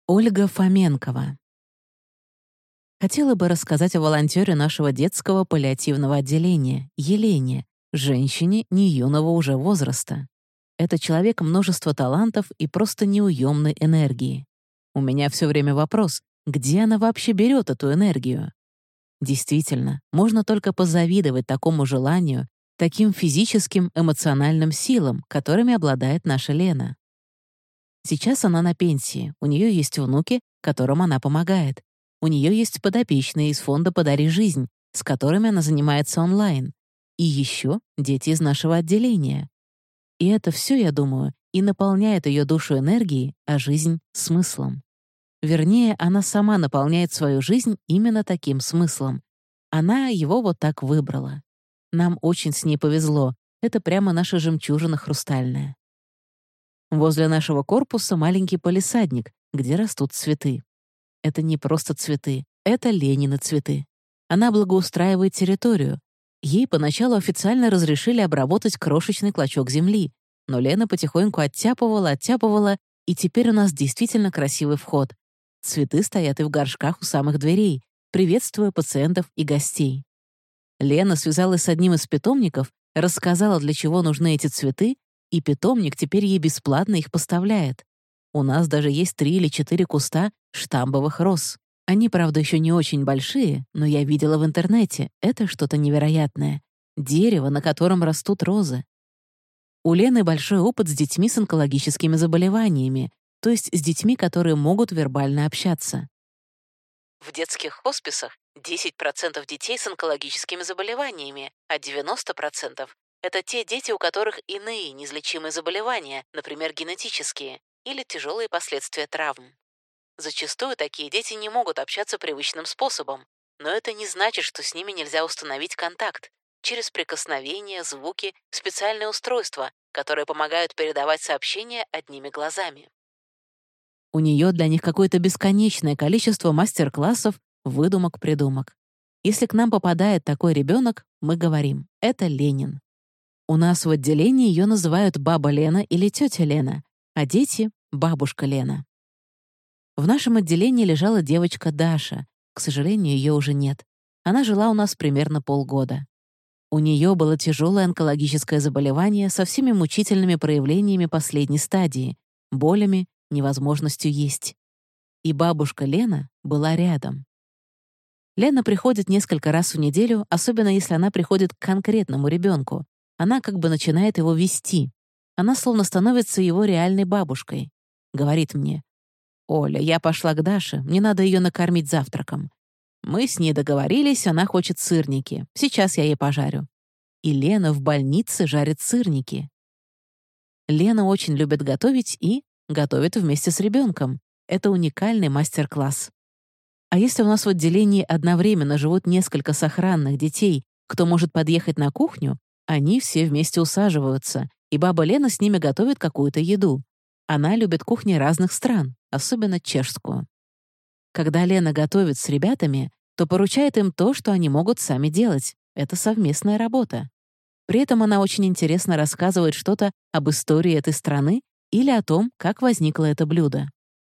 Ольга Фоменкова. Хотела бы рассказать о волонтере нашего детского паллиативного отделения, Елене, женщине не юного уже возраста. Это человек множества талантов и просто неуемной энергии. У меня все время вопрос, где она вообще берет эту энергию? Действительно, можно только позавидовать такому желанию, таким физическим, эмоциональным силам, которыми обладает наша Лена. Сейчас она на пенсии, у нее есть внуки, которым она помогает. У нее есть подопечные из фонда «Подари жизнь», с которыми она занимается онлайн. И еще дети из нашего отделения. И это все, я думаю, и наполняет ее душу энергией, а жизнь — смыслом. Вернее, она сама наполняет свою жизнь именно таким смыслом. Она его вот так выбрала. Нам очень с ней повезло. Это прямо наша жемчужина хрустальная. Возле нашего корпуса маленький палисадник, где растут цветы. Это не просто цветы, это Ленины цветы. Она благоустраивает территорию. Ей поначалу официально разрешили обработать крошечный клочок земли, но Лена потихоньку оттяпывала, и теперь у нас действительно красивый вход. Цветы стоят и в горшках у самых дверей, приветствуя пациентов и гостей. Лена связалась с одним из питомников, рассказала, для чего нужны эти цветы, и питомник теперь ей бесплатно их поставляет. У нас даже есть 3 или 4 куста штамбовых роз. Они, правда, еще не очень большие, но я видела в интернете. Это что-то невероятное. Дерево, на котором растут розы. У Лены большой опыт с детьми с онкологическими заболеваниями, то есть с детьми, которые могут вербально общаться. В детских хосписах 10% детей с онкологическими заболеваниями, а 90% — это те дети, у которых иные неизлечимые заболевания, например, генетические, или тяжелые последствия травм. Зачастую такие дети не могут общаться привычным способом, но это не значит, что с ними нельзя установить контакт через прикосновения, звуки, специальные устройства, которые помогают передавать сообщения одними глазами. У нее для них какое-то бесконечное количество мастер-классов, выдумок-придумок. Если к нам попадает такой ребенок, мы говорим «это Ленин». У нас в отделении ее называют баба Лена или тетя Лена, а дети — бабушка Лена. В нашем отделении лежала девочка Даша. К сожалению, ее уже нет. Она жила у нас примерно полгода. У нее было тяжелое онкологическое заболевание со всеми мучительными проявлениями последней стадии, болями, невозможностью есть. И бабушка Лена была рядом. Лена приходит несколько раз в неделю, особенно если она приходит к конкретному ребенку. Она как бы начинает его вести. Она словно становится его реальной бабушкой. Говорит мне: «Оля, я пошла к Даше, мне надо ее накормить завтраком. Мы с ней договорились, она хочет сырники. Сейчас я ей пожарю». И Лена в больнице жарит сырники. Лена очень любит готовить и готовит вместе с ребенком. Это уникальный мастер-класс. А если у нас в отделении одновременно живут несколько сохранных детей, кто может подъехать на кухню, они все вместе усаживаются, и баба Лена с ними готовит какую-то еду. Она любит кухни разных стран, особенно чешскую. Когда Лена готовит с ребятами, то поручает им то, что они могут сами делать. Это совместная работа. При этом она очень интересно рассказывает что-то об истории этой страны или о том, как возникло это блюдо.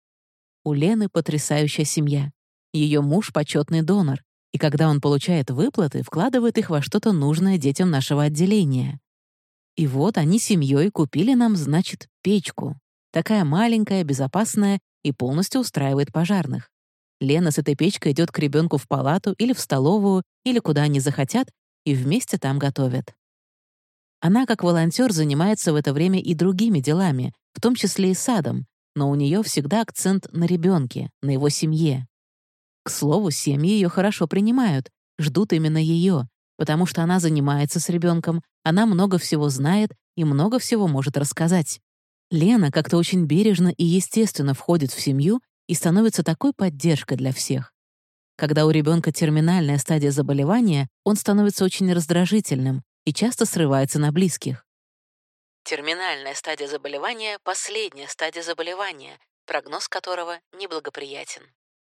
У Лены потрясающая семья. Ее муж — почетный донор, и когда он получает выплаты, вкладывает их во что-то нужное детям нашего отделения. И вот они семьей купили нам, значит, печку. Такая маленькая, безопасная и полностью устраивает пожарных. Лена с этой печкой идет к ребенку в палату или в столовую, или куда они захотят, и вместе там готовят. Она, как волонтер, занимается в это время и другими делами, в том числе и садом, но у нее всегда акцент на ребенке, на его семье. К слову, семьи ее хорошо принимают, ждут именно ее, потому что она занимается с ребенком, она много всего знает и много всего может рассказать. Лена как-то очень бережно и естественно входит в семью и становится такой поддержкой для всех. Когда у ребенка терминальная стадия заболевания, он становится очень раздражительным и часто срывается на близких. Терминальная стадия заболевания — последняя стадия заболевания, прогноз которого неблагоприятен.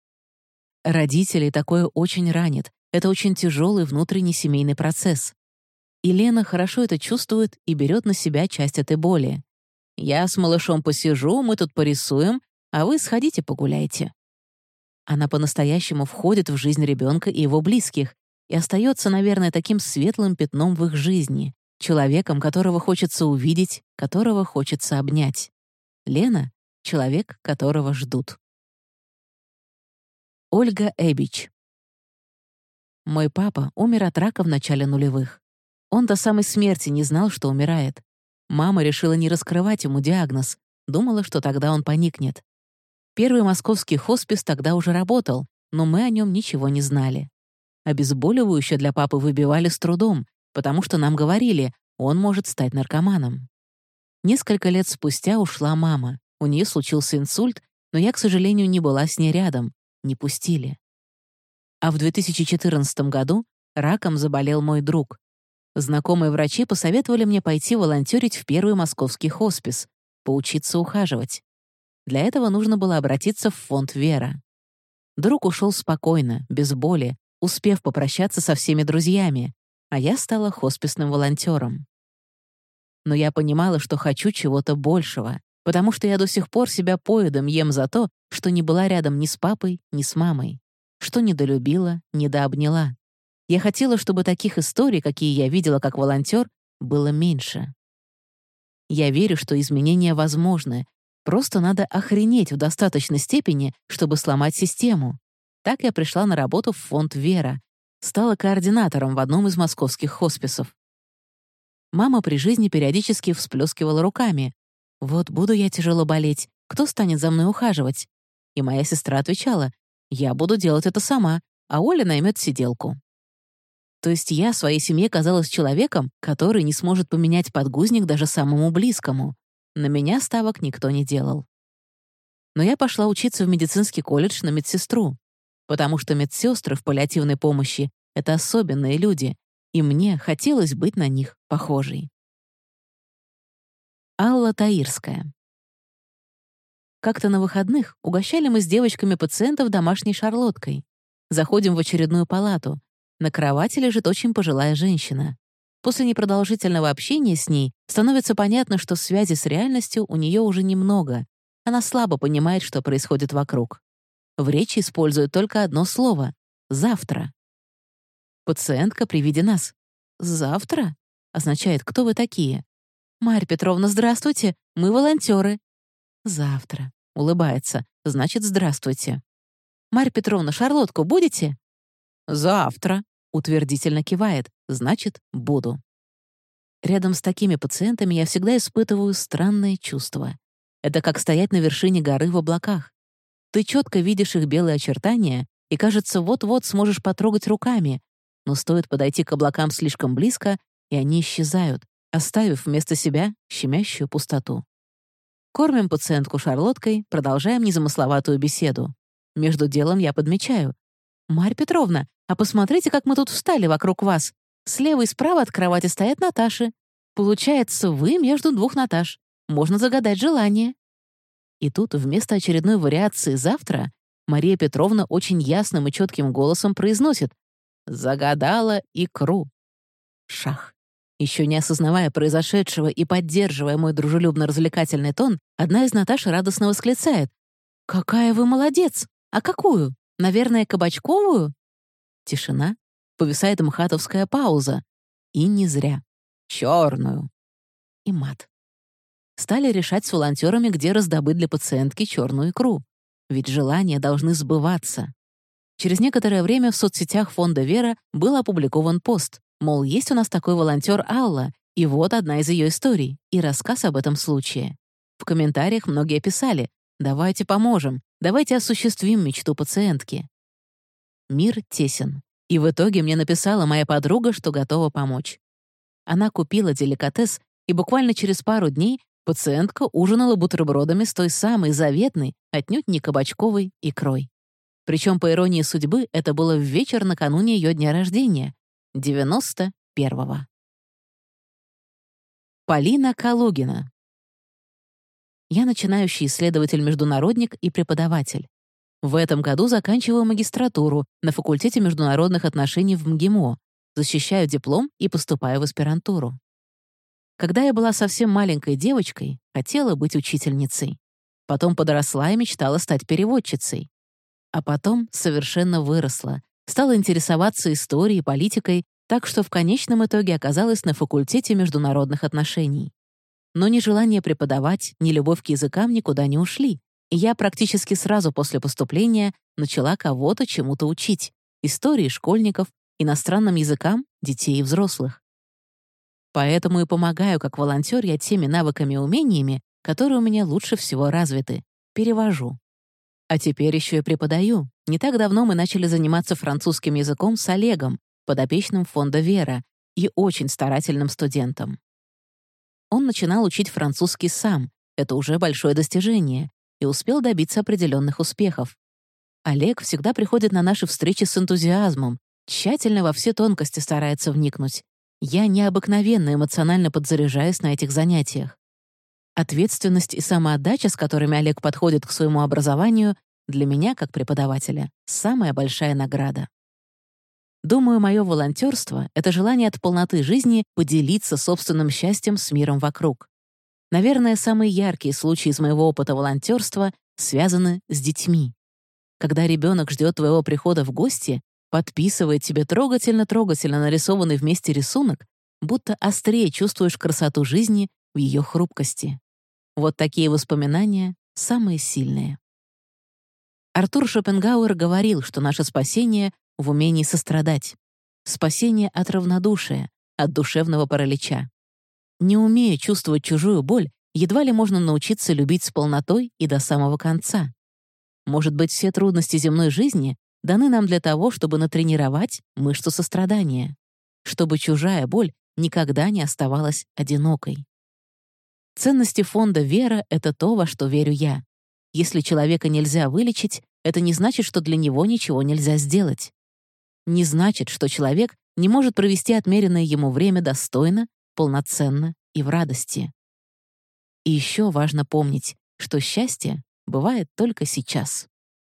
Родителей такое очень ранит. Это очень тяжелый внутренний семейный процесс. И Лена хорошо это чувствует и берет на себя часть этой боли. «Я с малышом посижу, мы тут порисуем, а вы сходите погуляйте». Она по-настоящему входит в жизнь ребенка и его близких и остается, наверное, таким светлым пятном в их жизни, человеком, которого хочется увидеть, которого хочется обнять. Лена — человек, которого ждут. Ольга Эбич. Мой папа умер от рака в начале нулевых. Он до самой смерти не знал, что умирает. Мама решила не раскрывать ему диагноз, думала, что тогда он поникнет. Первый московский хоспис тогда уже работал, но мы о нем ничего не знали. Обезболивающее для папы выбивали с трудом, потому что нам говорили, он может стать наркоманом. Несколько лет спустя ушла мама. У нее случился инсульт, но я, к сожалению, не была с ней рядом, не пустили. А в 2014 году раком заболел мой друг. Знакомые врачи посоветовали мне пойти волонтерить в первый московский хоспис, поучиться ухаживать. Для этого нужно было обратиться в фонд «Вера». Друг ушел спокойно, без боли, успев попрощаться со всеми друзьями, а я стала хосписным волонтером. Но я понимала, что хочу чего-то большего, потому что я до сих пор себя поедом ем за то, что не была рядом ни с папой, ни с мамой, что недолюбила, недообняла. Я хотела, чтобы таких историй, какие я видела как волонтер, было меньше. Я верю, что изменения возможны, просто надо охренеть в достаточной степени, чтобы сломать систему. Так я пришла на работу в фонд «Вера», стала координатором в одном из московских хосписов. Мама при жизни периодически всплескивала руками. «Вот буду я тяжело болеть, кто станет за мной ухаживать?» И моя сестра отвечала, «Я буду делать это сама, а Оля наймет сиделку». То есть я своей семье казалась человеком, который не сможет поменять подгузник даже самому близкому. На меня ставок никто не делал. Но я пошла учиться в медицинский колледж на медсестру, потому что медсестры в паллиативной помощи — это особенные люди, и мне хотелось быть на них похожей. Алла Таирская. Как-то на выходных угощали мы с девочками пациентов домашней шарлоткой. Заходим в очередную палату. На кровати лежит очень пожилая женщина. После непродолжительного общения с ней становится понятно, что связи с реальностью у нее уже немного. Она слабо понимает, что происходит вокруг. В речи использует только одно слово — «завтра». Пациентка при виде нас. «Завтра?» означает «кто вы такие?» «Марья Петровна, здравствуйте, мы волонтеры». «Завтра», улыбается, значит «здравствуйте». «Марья Петровна, шарлотку будете?» «Завтра», утвердительно кивает, значит «буду». Рядом с такими пациентами я всегда испытываю странное чувство. Это как стоять на вершине горы в облаках. Ты четко видишь их белые очертания и, кажется, вот-вот сможешь потрогать руками, но стоит подойти к облакам слишком близко, и они исчезают, оставив вместо себя щемящую пустоту. Кормим пациентку шарлоткой, продолжаем незамысловатую беседу. Между делом я подмечаю. «Марья Петровна, а посмотрите, как мы тут встали вокруг вас. Слева и справа от кровати стоят Наташи. Получается, вы между двух Наташ. Можно загадать желание». И тут вместо очередной вариации «завтра» Мария Петровна очень ясным и четким голосом произносит «загадала икру». Шах. Еще не осознавая произошедшего и поддерживая мой дружелюбно-развлекательный тон, одна из Наташ радостно восклицает. «Какая вы молодец! А какую? Наверное, кабачковую?» Тишина. Повисает мхатовская пауза. И не зря. «Черную». И мат. Стали решать с волонтерами, где раздобыть для пациентки черную икру. Ведь желания должны сбываться. Через некоторое время в соцсетях фонда «Вера» был опубликован пост, мол, есть у нас такой волонтер Алла, и вот одна из ее историй, и рассказ об этом случае. В комментариях многие писали «давайте поможем, давайте осуществим мечту пациентки». Мир тесен, и в итоге мне написала моя подруга, что готова помочь. Она купила деликатес, и буквально через пару дней пациентка ужинала бутербродами с той самой заветной, отнюдь не кабачковой, икрой. Причем, по иронии судьбы, это было в вечер накануне ее дня рождения, 91-го. Полина Калугина. Я начинающий исследователь-международник и преподаватель. В этом году заканчиваю магистратуру на факультете международных отношений в МГИМО, защищаю диплом и поступаю в аспирантуру. Когда я была совсем маленькой девочкой, хотела быть учительницей. Потом подросла и мечтала стать переводчицей. А потом совершенно выросла, стала интересоваться историей, политикой, так что в конечном итоге оказалась на факультете международных отношений. Но ни желание преподавать, ни любовь к языкам никуда не ушли, и я практически сразу после поступления начала кого-то чему-то учить — истории школьников, иностранным языкам детей и взрослых. Поэтому и помогаю как волонтер я теми навыками и умениями, которые у меня лучше всего развиты. Перевожу. А теперь еще и преподаю. Не так давно мы начали заниматься французским языком с Олегом, подопечным фонда «Вера», и очень старательным студентом. Он начинал учить французский сам, это уже большое достижение, и успел добиться определенных успехов. Олег всегда приходит на наши встречи с энтузиазмом, тщательно во все тонкости старается вникнуть. Я необыкновенно эмоционально подзаряжаюсь на этих занятиях. Ответственность и самоотдача, с которыми Олег подходит к своему образованию, для меня, как преподавателя, самая большая награда. Думаю, мое волонтерство — это желание от полноты жизни поделиться собственным счастьем с миром вокруг. Наверное, самые яркие случаи из моего опыта волонтерства связаны с детьми. Когда ребенок ждет твоего прихода в гости, подписывает тебе трогательно-трогательно нарисованный вместе рисунок, будто острее чувствуешь красоту жизни в ее хрупкости. Вот такие воспоминания самые сильные. Артур Шопенгауэр говорил, что наше спасение в умении сострадать. Спасение от равнодушия, от душевного паралича. Не умея чувствовать чужую боль, едва ли можно научиться любить с полнотой и до самого конца. Может быть, все трудности земной жизни даны нам для того, чтобы натренировать мышцу сострадания, чтобы чужая боль никогда не оставалась одинокой. Ценности фонда «Вера» — это то, во что верю я. Если человека нельзя вылечить, это не значит, что для него ничего нельзя сделать. Не значит, что человек не может провести отмеренное ему время достойно, полноценно и в радости. И еще важно помнить, что счастье бывает только сейчас.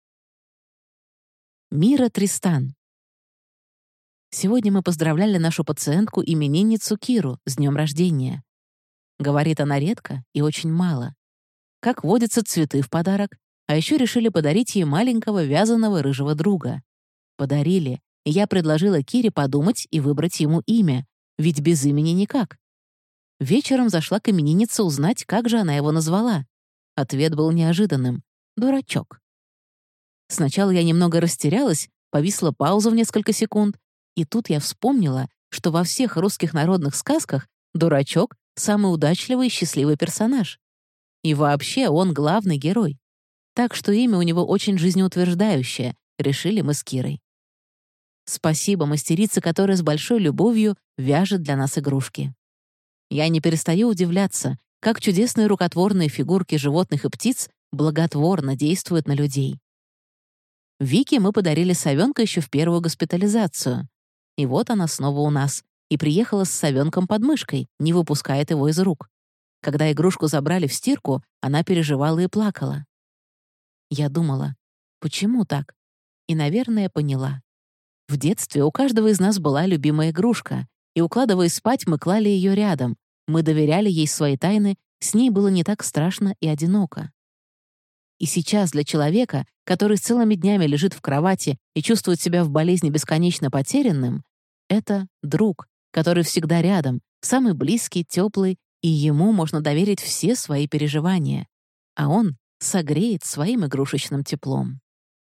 Мира Тристан. Сегодня мы поздравляли нашу пациентку-именинницу Киру с днем рождения. Говорит она редко и очень мало. Как водятся, цветы в подарок, а еще решили подарить ей маленького вязаного рыжего друга. Подарили, и я предложила Кире подумать и выбрать ему имя, ведь без имени никак. Вечером зашла к имениннице узнать, как же она его назвала. Ответ был неожиданным — «Дурачок». Сначала я немного растерялась, повисла пауза в несколько секунд, и тут я вспомнила, что во всех русских народных сказках дурачок — самый удачливый и счастливый персонаж. И вообще он главный герой. Так что имя у него очень жизнеутверждающее, решили мы с Кирой. Спасибо мастерице, которая с большой любовью вяжет для нас игрушки. Я не перестаю удивляться, как чудесные рукотворные фигурки животных и птиц благотворно действуют на людей. Вике мы подарили совенка еще в первую госпитализацию. И вот она снова у нас, и приехала с совенком под мышкой, не выпускает его из рук. Когда игрушку забрали в стирку, она переживала и плакала. Я думала, почему так? И, наверное, поняла. В детстве у каждого из нас была любимая игрушка, и, укладываясь спать, мы клали ее рядом, мы доверяли ей свои тайны, с ней было не так страшно и одиноко. И сейчас для человека, который целыми днями лежит в кровати и чувствует себя в болезни бесконечно потерянным, это друг, который всегда рядом, самый близкий, теплый, и ему можно доверить все свои переживания, а он согреет своим игрушечным теплом.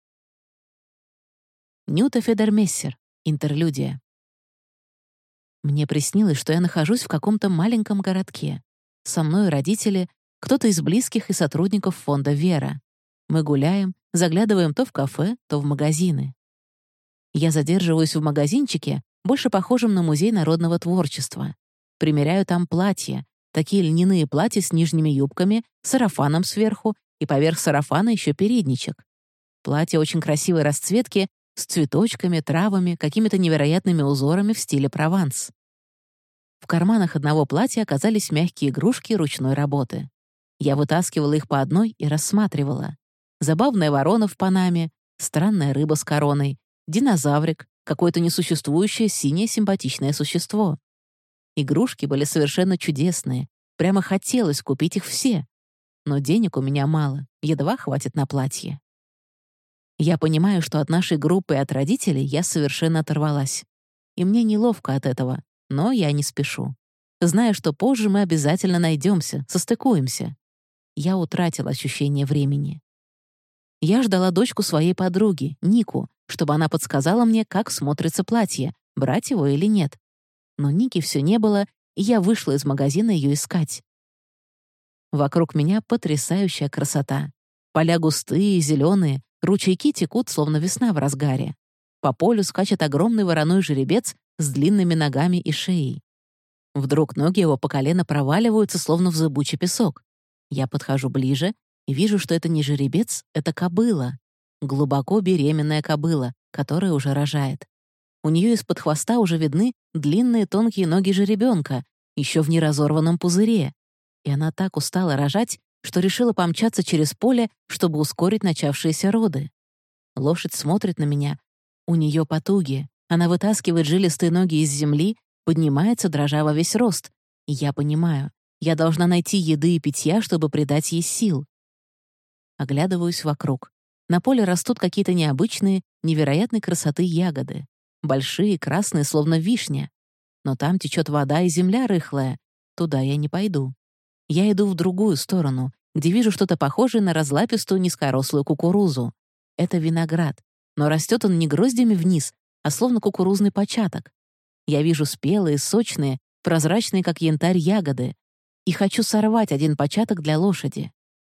Нюта Федермессер. Интерлюдия. Мне приснилось, что я нахожусь в каком-то маленьком городке. Со мной родители, кто-то из близких и сотрудников фонда «Вера». Мы гуляем, заглядываем то в кафе, то в магазины. Я задерживаюсь в магазинчике, больше похожем на музей народного творчества. Примеряю там платья, такие льняные платья с нижними юбками, сарафаном сверху и поверх сарафана еще передничек. Платья очень красивой расцветки, с цветочками, травами, какими-то невероятными узорами в стиле Прованс. В карманах одного платья оказались мягкие игрушки ручной работы. Я вытаскивала их по одной и рассматривала. Забавная ворона в панаме, странная рыба с короной, динозаврик, какое-то несуществующее синее симпатичное существо. Игрушки были совершенно чудесные. Прямо хотелось купить их все. но денег у меня мало, едва хватит на платье. Я понимаю, что от нашей группы и от родителей я совершенно оторвалась. И мне неловко от этого, но я не спешу. Знаю, что позже мы обязательно найдемся, состыкуемся. Я утратила ощущение времени. Я ждала дочку своей подруги, Нику, чтобы она подсказала мне, как смотрится платье, брать его или нет. Но Ники все не было, и я вышла из магазина ее искать. Вокруг меня потрясающая красота. Поля густые, зеленые, ручейки текут, словно весна в разгаре. По полю скачет огромный вороной жеребец с длинными ногами и шеей. Вдруг ноги его по колено проваливаются, словно в зыбучий песок. Я подхожу ближе и вижу, что это не жеребец, это кобыла. Глубоко беременная кобыла, которая уже рожает. У нее из-под хвоста уже видны длинные тонкие ноги жеребенка, еще в неразорванном пузыре. И она так устала рожать, что решила помчаться через поле, чтобы ускорить начавшиеся роды. Лошадь смотрит на меня. У нее потуги. Она вытаскивает жилистые ноги из земли, поднимается, дрожа во весь рост. И я понимаю, я должна найти еды и питья, чтобы придать ей сил. Оглядываюсь вокруг. На поле растут какие-то необычные, невероятной красоты ягоды. Большие, красные, словно вишня. Но там течет вода и земля рыхлая. Туда я не пойду. Я иду в другую сторону, где вижу что-то похожее на разлапистую низкорослую кукурузу. Это виноград, но растет он не гроздями вниз, а словно кукурузный початок. Я вижу спелые, сочные, прозрачные, как янтарь, ягоды, и хочу сорвать один початок для лошади.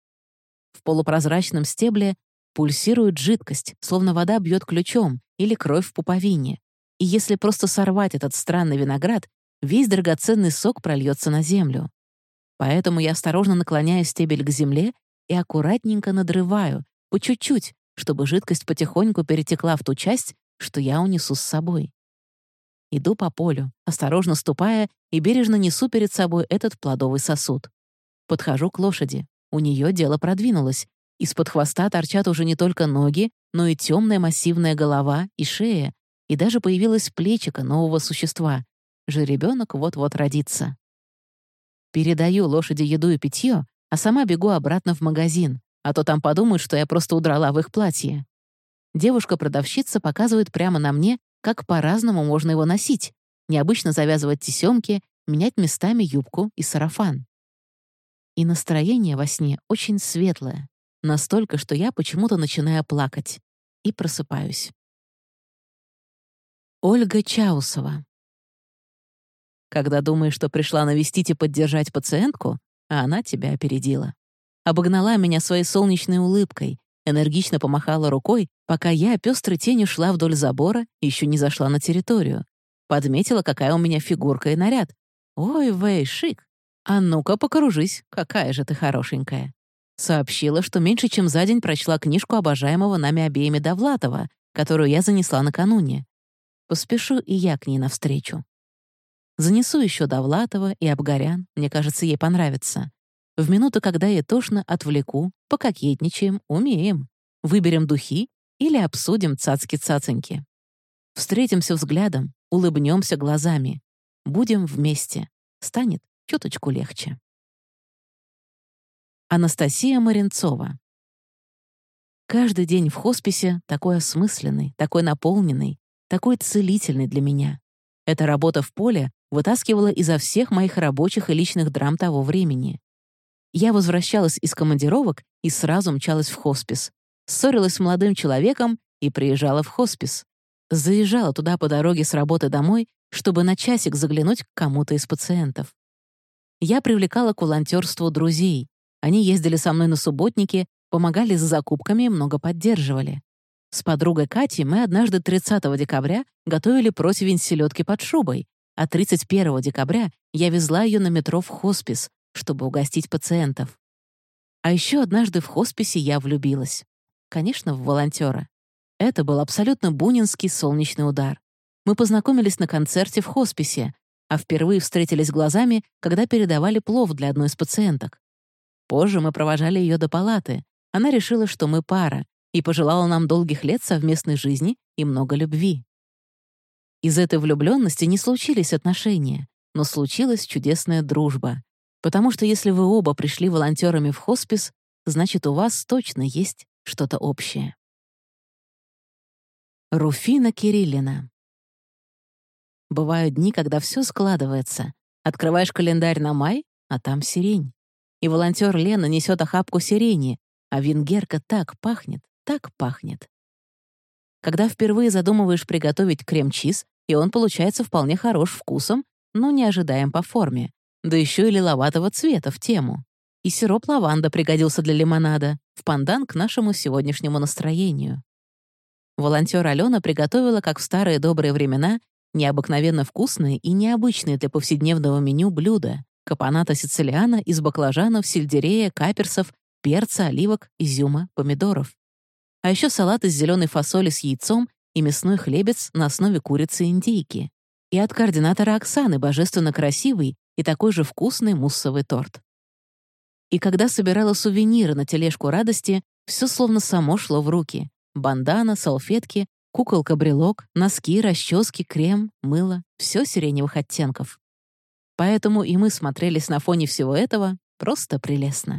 В полупрозрачном стебле пульсирует жидкость, словно вода бьет ключом или кровь в пуповине. И если просто сорвать этот странный виноград, весь драгоценный сок прольется на землю. Поэтому я осторожно наклоняю стебель к земле и аккуратненько надрываю, по чуть-чуть, чтобы жидкость потихоньку перетекла в ту часть, что я унесу с собой. Иду по полю, осторожно ступая, и бережно несу перед собой этот плодовый сосуд. Подхожу к лошади. У нее дело продвинулось. Из-под хвоста торчат уже не только ноги, но и темная массивная голова и шея, и даже появилось плечико нового существа. Жеребенок вот-вот родится. Передаю лошади еду и питье, а сама бегу обратно в магазин, а то там подумают, что я просто удрала в их платье. Девушка-продавщица показывает прямо на мне, как по-разному можно его носить, необычно завязывать тесемки, менять местами юбку и сарафан. И настроение во сне очень светлое, настолько, что я почему-то начинаю плакать. И просыпаюсь. Ольга Чаусова. Когда думаешь, что пришла навестить и поддержать пациентку, а она тебя опередила. Обогнала меня своей солнечной улыбкой, энергично помахала рукой, пока я пёстрой тенью шла вдоль забора и еще не зашла на территорию. Подметила, какая у меня фигурка и наряд. «Ой, Вэй, шик! А ну-ка покружись, какая же ты хорошенькая!» Сообщила, что меньше чем за день прочла книжку обожаемого нами обеими Довлатова, которую я занесла накануне. Поспешу и я к ней навстречу. Занесу еще Довлатова и Абгарян, мне кажется, ей понравится. В минуту, когда ей тошно, отвлеку, пококетничаем, умеем. Выберем духи или обсудим цацки-цацаньки. Встретимся взглядом, улыбнемся глазами. Будем вместе. Станет чуточку легче. Анастасия Маринцова. Каждый день в хосписе такой осмысленный, такой наполненный, такой целительный для меня. Эта работа в поле вытаскивала изо всех моих рабочих и личных драм того времени. Я возвращалась из командировок и сразу мчалась в хоспис. Ссорилась с молодым человеком и приезжала в хоспис. Заезжала туда по дороге с работы домой, чтобы на часик заглянуть к кому-то из пациентов. Я привлекала к волонтерству друзей. Они ездили со мной на субботники, помогали с закупками и много поддерживали. С подругой Катей мы однажды 30 декабря готовили противень селедки под шубой, а 31 декабря я везла ее на метро в хоспис, чтобы угостить пациентов. А еще однажды в хосписе я влюбилась. Конечно, в волонтера. Это был абсолютно бунинский солнечный удар. Мы познакомились на концерте в хосписе, а впервые встретились глазами, когда передавали плов для одной из пациенток. Позже мы провожали ее до палаты. Она решила, что мы пара, и пожелала нам долгих лет совместной жизни и много любви. Из этой влюбленности не случились отношения, но случилась чудесная дружба. Потому что если вы оба пришли волонтерами в хоспис, значит, у вас точно есть что-то общее. Руфина Кириллина. Бывают дни, когда все складывается. Открываешь календарь на май, а там сирень. И волонтер Лена несет охапку сирени, а венгерка так пахнет, так пахнет. Когда впервые задумываешь приготовить крем-чиз, и он получается вполне хорош вкусом, но не ожидаем по форме, да еще и лиловатого цвета в тему. И сироп лаванда пригодился для лимонада, в пандан к нашему сегодняшнему настроению. Волонтер Алена приготовила, как в старые добрые времена, необыкновенно вкусные и необычные для повседневного меню блюда — капоната сицилиана из баклажанов, сельдерея, каперсов, перца, оливок, изюма, помидоров. А еще салат из зеленой фасоли с яйцом и мясной хлебец на основе курицы и индейки. И от координатора Оксаны божественно красивый и такой же вкусный муссовый торт. И когда собирала сувениры на тележку радости, все словно само шло в руки. Бандана, салфетки, куколка-брелок, носки, расчески, крем, мыло — все сиреневых оттенков. Поэтому и мы смотрелись на фоне всего этого просто прелестно.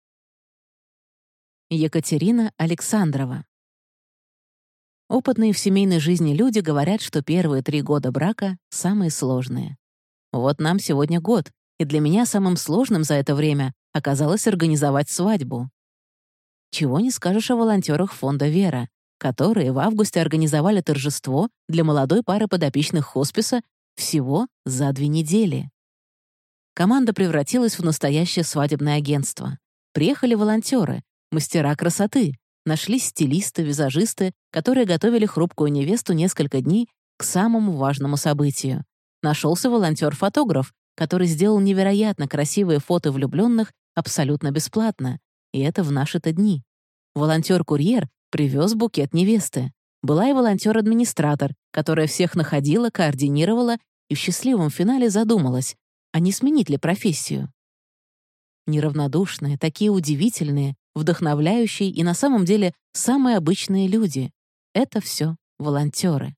Екатерина Александрова. Опытные в семейной жизни люди говорят, что первые 3 года брака — самые сложные. Вот нам сегодня год, и для меня самым сложным за это время оказалось организовать свадьбу. Чего не скажешь о волонтерах фонда «Вера», которые в августе организовали торжество для молодой пары подопечных хосписа всего за 2 недели. Команда превратилась в настоящее свадебное агентство. Приехали волонтеры, мастера красоты, нашлись стилисты, визажисты, которые готовили хрупкую невесту несколько дней к самому важному событию. Нашелся волонтер-фотограф, который сделал невероятно красивые фото влюбленных абсолютно бесплатно. И это в наши-то дни. Волонтер-курьер привез букет невесты. Была и волонтер-администратор, которая всех находила, координировала и в счастливом финале задумалась, а не сменить ли профессию. Неравнодушные, такие удивительные, вдохновляющие и на самом деле самые обычные люди. Это все волонтеры.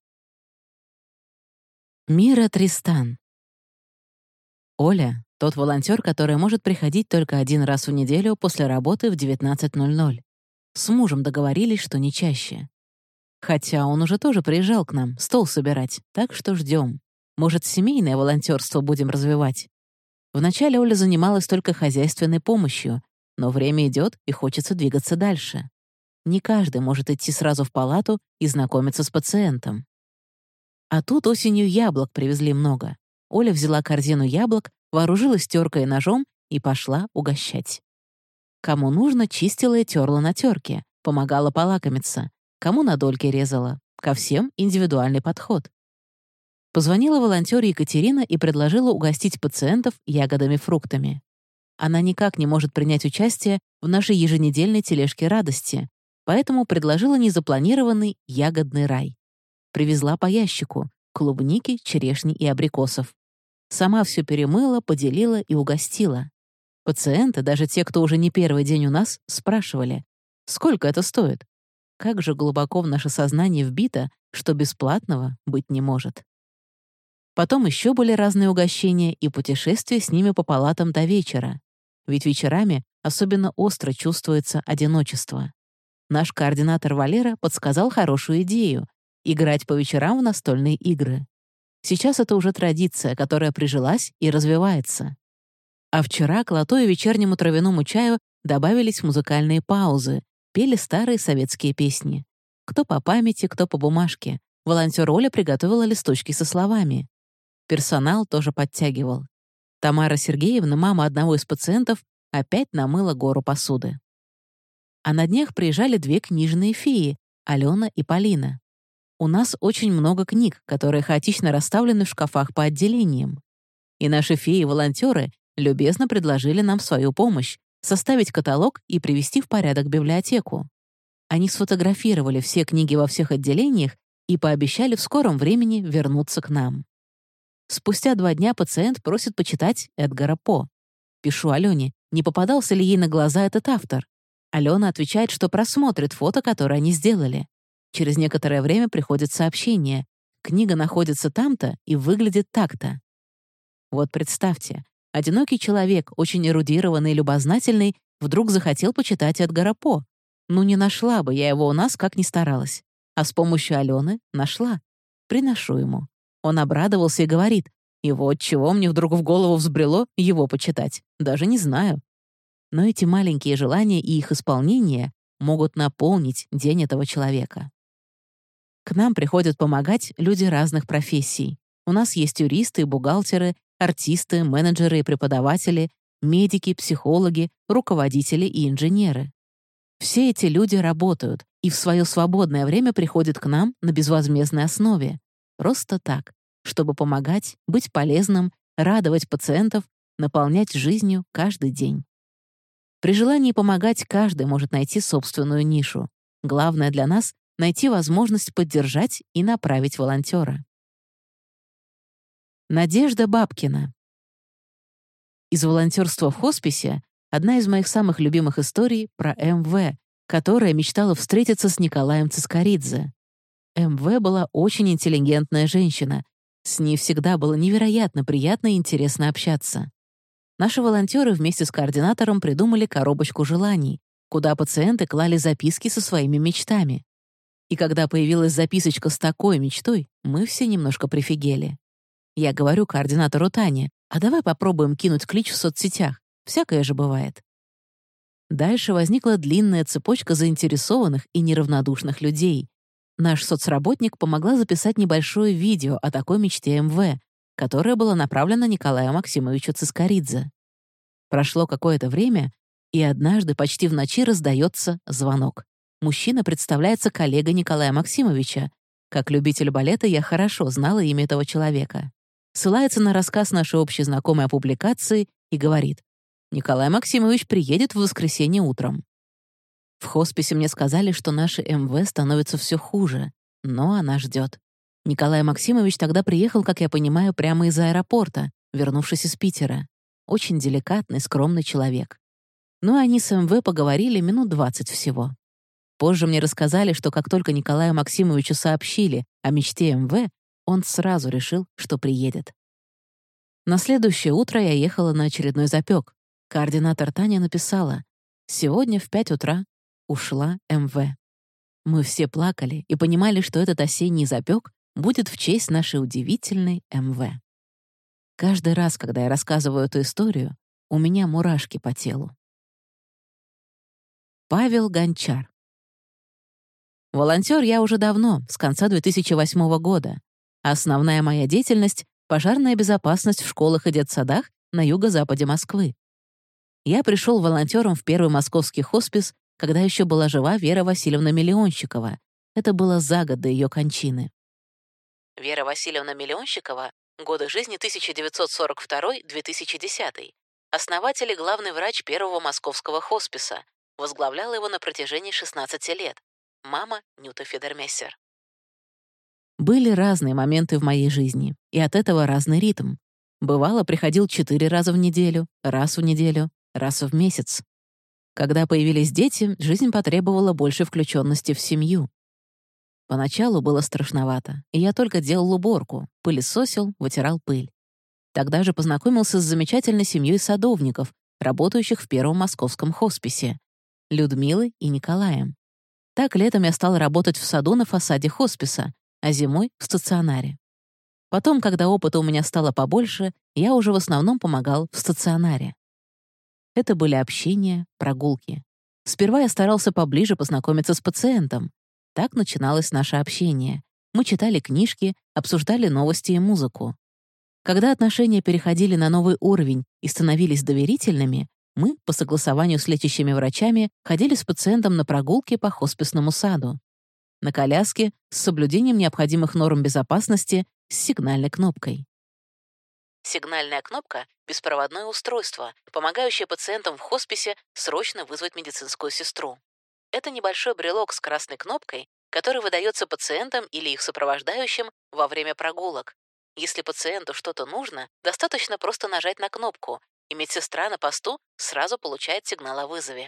Мира Тристан. Оля — тот волонтер, который может приходить только 1 раз в неделю после работы в 19:00. С мужем договорились, что не чаще. Хотя он уже тоже приезжал к нам стол собирать, так что ждем. Может, семейное волонтерство будем развивать. Вначале Оля занималась только хозяйственной помощью, но время идет и хочется двигаться дальше. Не каждый может идти сразу в палату и знакомиться с пациентом. А тут осенью яблок привезли много. Оля взяла корзину яблок, вооружилась теркой и ножом и пошла угощать. Кому нужно, чистила и терла на терке, помогала полакомиться, кому на дольки резала. Ко всем индивидуальный подход. Позвонила волонтёр Екатерина и предложила угостить пациентов ягодами-фруктами. Она никак не может принять участие в нашей еженедельной тележке радости, поэтому предложила незапланированный ягодный рай. Привезла по ящику — клубники, черешни и абрикосов. Сама все перемыла, поделила и угостила. Пациенты, даже те, кто уже не первый день у нас, спрашивали, сколько это стоит? Как же глубоко в наше сознание вбито, что бесплатного быть не может. Потом еще были разные угощения и путешествия с ними по палатам до вечера. Ведь вечерами особенно остро чувствуется одиночество. Наш координатор Валера подсказал хорошую идею — играть по вечерам в настольные игры. Сейчас это уже традиция, которая прижилась и развивается. А вчера к лото и вечернему травяному чаю добавились музыкальные паузы, пели старые советские песни. Кто по памяти, кто по бумажке. Волонтер Оля приготовила листочки со словами. Персонал тоже подтягивал. Тамара Сергеевна, мама одного из пациентов, опять намыла гору посуды. А на днях приезжали 2 книжные феи — Алена и Полина. У нас очень много книг, которые хаотично расставлены в шкафах по отделениям. И наши феи-волонтеры любезно предложили нам свою помощь — составить каталог и привести в порядок библиотеку. Они сфотографировали все книги во всех отделениях и пообещали в скором времени вернуться к нам. Спустя 2 дня пациент просит почитать Эдгара По. Пишу Алене, не попадался ли ей на глаза этот автор. Алена отвечает, что просмотрит фото, которое они сделали. Через некоторое время приходит сообщение. Книга находится там-то и выглядит так-то. Вот представьте, Одинокий человек, очень эрудированный и любознательный, вдруг захотел почитать Эдгара По. Ну, не нашла бы я его у нас, как ни старалась. А с помощью Алены нашла. Приношу ему. Он обрадовался и говорит: «И вот чего мне вдруг в голову взбрело его почитать. Даже не знаю». Но эти маленькие желания и их исполнение могут наполнить день этого человека. К нам приходят помогать люди разных профессий. У нас есть юристы и бухгалтеры, артисты, менеджеры и преподаватели, медики, психологи, руководители и инженеры. Все эти люди работают и в свое свободное время приходят к нам на безвозмездной основе. Просто так, чтобы помогать, быть полезным, радовать пациентов, наполнять жизнью каждый день. При желании помогать каждый может найти собственную нишу. Главное для нас — найти возможность поддержать и направить волонтера. Надежда Бабкина. Из волонтерства в хосписе одна из моих самых любимых историй про МВ, которая мечтала встретиться с Николаем Цискоридзе. МВ была очень интеллигентная женщина. С ней всегда было невероятно приятно и интересно общаться. Наши волонтеры вместе с координатором придумали коробочку желаний, куда пациенты клали записки со своими мечтами. И когда появилась записочка с такой мечтой, мы все немножко прифигели. Я говорю координатору Тане: «А давай попробуем кинуть клич в соцсетях. Всякое же бывает». Дальше возникла длинная цепочка заинтересованных и неравнодушных людей. Наш соцработник помогла записать небольшое видео о такой мечте МВ, которое было направлено Николаю Максимовичу Цискоридзе. Прошло какое-то время, и однажды почти в ночи раздается звонок. Мужчина представляется коллегой Николая Максимовича. Как любитель балета я хорошо знала имя этого человека. Ссылается на рассказ нашей общей знакомой о публикации и говорит: «Николай Максимович приедет в воскресенье утром». В хосписе мне сказали, что наши МВ становится все хуже, но она ждет. Николай Максимович тогда приехал, как я понимаю, прямо из аэропорта, вернувшись из Питера. Очень деликатный, скромный человек. Ну, они с МВ поговорили минут 20 всего. Позже мне рассказали, что как только Николаю Максимовичу сообщили о мечте МВ, он сразу решил, что приедет. На следующее утро я ехала на очередной запек. Координатор Таня написала: «Сегодня в 5 утра ушла МВ». Мы все плакали и понимали, что этот осенний запек будет в честь нашей удивительной МВ. Каждый раз, когда я рассказываю эту историю, у меня мурашки по телу. Павел Гончар. Волонтер я уже давно, с конца 2008 года. Основная моя деятельность — пожарная безопасность в школах и детсадах на юго-западе Москвы. Я пришел волонтером в первый московский хоспис, когда еще была жива Вера Васильевна Миллионщикова. Это было за год до ее кончины. Вера Васильевна Миллионщикова, годы жизни 1942-2010, основатель и главный врач первого московского хосписа, возглавляла его на протяжении 16 лет. Мама Нюта Федермессер. Были разные моменты в моей жизни, и от этого разный ритм. Бывало, приходил 4 раза в неделю, раз в неделю, раз в месяц. Когда появились дети, жизнь потребовала больше включенности в семью. Поначалу было страшновато, и я только делал уборку, пылесосил, вытирал пыль. Тогда же познакомился с замечательной семьей садовников, работающих в первом московском хосписе, Людмилой и Николаем. Так летом я стал работать в саду на фасаде хосписа, а зимой — в стационаре. Потом, когда опыта у меня стало побольше, я уже в основном помогал в стационаре. Это были общения, прогулки. Сперва я старался поближе познакомиться с пациентом. Так начиналось наше общение. Мы читали книжки, обсуждали новости и музыку. Когда отношения переходили на новый уровень и становились доверительными, мы, по согласованию с лечащими врачами, ходили с пациентом на прогулки по хосписному саду. На коляске с соблюдением необходимых норм безопасности с сигнальной кнопкой. Сигнальная кнопка — беспроводное устройство, помогающее пациентам в хосписе срочно вызвать медицинскую сестру. Это небольшой брелок с красной кнопкой, который выдается пациентам или их сопровождающим во время прогулок. Если пациенту что-то нужно, достаточно просто нажать на кнопку, и медсестра на посту сразу получает сигнал о вызове.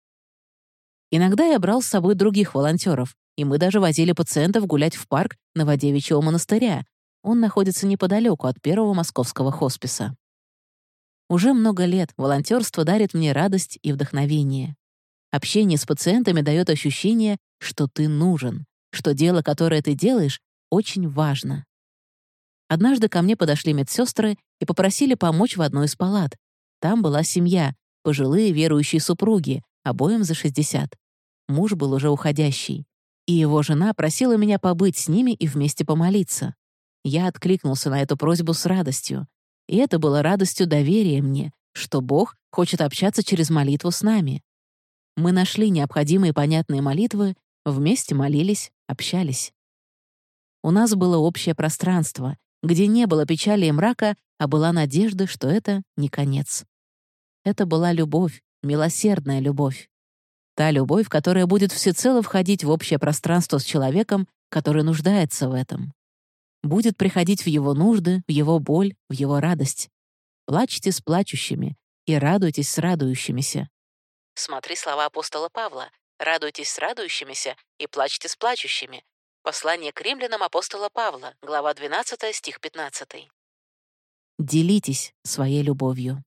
Иногда я брал с собой других волонтеров, и мы даже возили пациентов гулять в парк Новодевичьего монастыря. Он находится неподалеку от первого московского хосписа. Уже много лет волонтерство дарит мне радость и вдохновение. Общение с пациентами дает ощущение, что ты нужен, что дело, которое ты делаешь, очень важно. Однажды ко мне подошли медсестры и попросили помочь в одной из палат. Там была семья, пожилые верующие супруги, обоим за 60. Муж был уже уходящий. И его жена просила меня побыть с ними и вместе помолиться. Я откликнулся на эту просьбу с радостью. И это было радостью доверия мне, что Бог хочет общаться через молитву с нами. Мы нашли необходимые понятные молитвы, вместе молились, общались. У нас было общее пространство, где не было печали и мрака, а была надежда, что это не конец. Это была любовь, милосердная любовь. Та любовь, которая будет всецело входить в общее пространство с человеком, который нуждается в этом. Будет приходить в его нужды, в его боль, в его радость. Плачьте с плачущими и радуйтесь с радующимися. Смотри слова апостола Павла. «Радуйтесь с радующимися и плачьте с плачущими». Послание к римлянам апостола Павла, глава 12, стих 15. Делитесь своей любовью.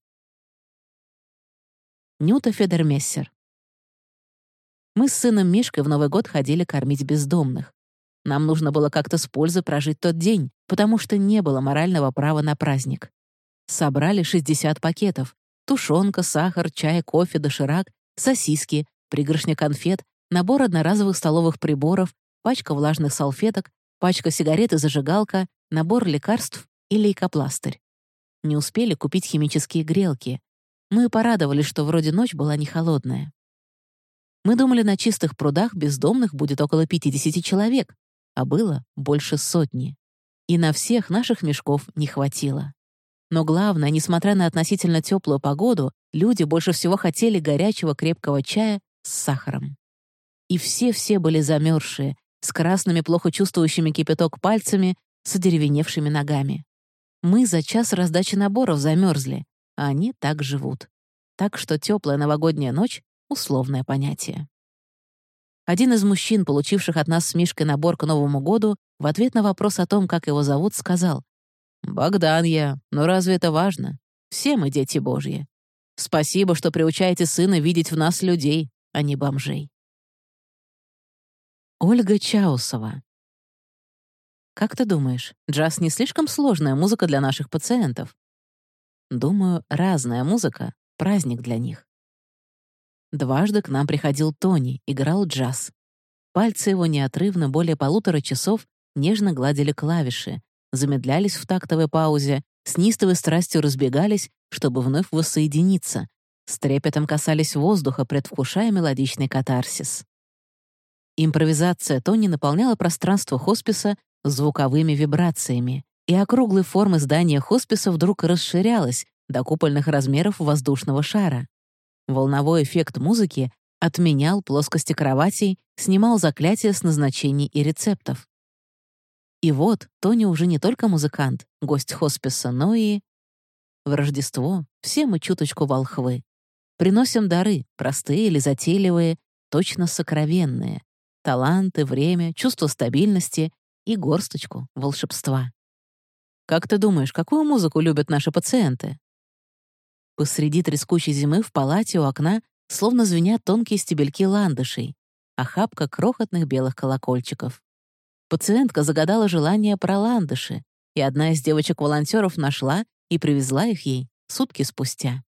Нюта Федермессер. Мы с сыном Мишкой в Новый год ходили кормить бездомных. Нам нужно было как-то с пользой прожить тот день, потому что не было морального права на праздник. Собрали 60 пакетов. Тушенка, сахар, чай, кофе, доширак, сосиски, пригоршня конфет, набор одноразовых столовых приборов, пачка влажных салфеток, пачка сигарет и зажигалка, набор лекарств и лейкопластырь. Не успели купить химические грелки. Мы порадовались, что вроде ночь была не холодная. Мы думали, на чистых прудах бездомных будет около 50 человек, а было больше 100. И на всех наших мешков не хватило. Но главное, несмотря на относительно теплую погоду, люди больше всего хотели горячего крепкого чая с сахаром. И все были замерзшие, с красными, плохо чувствующими кипяток пальцами, с одеревеневшими ногами. Мы за час раздачи наборов замерзли, а они так живут. Так что теплая новогодняя ночь — условное понятие. Один из мужчин, получивших от нас с Мишкой набор к Новому году, в ответ на вопрос о том, как его зовут, сказал: «Богдан я, но разве это важно? Все мы дети Божьи. Спасибо, что приучаете сына видеть в нас людей, а не бомжей». Ольга Чаусова. Как ты думаешь, джаз не слишком сложная музыка для наших пациентов? Думаю, разная музыка — праздник для них. Дважды к нам приходил Тони, играл джаз. Пальцы его неотрывно более 1,5 часов нежно гладили клавиши, замедлялись в тактовой паузе, с неистовой страстью разбегались, чтобы вновь воссоединиться, с трепетом касались воздуха, предвкушая мелодичный катарсис. Импровизация Тони наполняла пространство хосписа звуковыми вибрациями, и округлой формы здания хосписа вдруг расширялась до купольных размеров воздушного шара. Волновой эффект музыки отменял плоскости кроватей, снимал заклятия с назначений и рецептов. И вот Тони уже не только музыкант, гость хосписа, но и... В Рождество все мы чуточку волхвы. Приносим дары, простые или затейливые, точно сокровенные. Таланты, время, чувство стабильности и горсточку волшебства. Как ты думаешь, какую музыку любят наши пациенты? Посреди трескучей зимы в палате у окна словно звенят тонкие стебельки ландышей, охапка крохотных белых колокольчиков. Пациентка загадала желание про ландыши, и одна из девочек-волонтеров нашла и привезла их ей сутки спустя.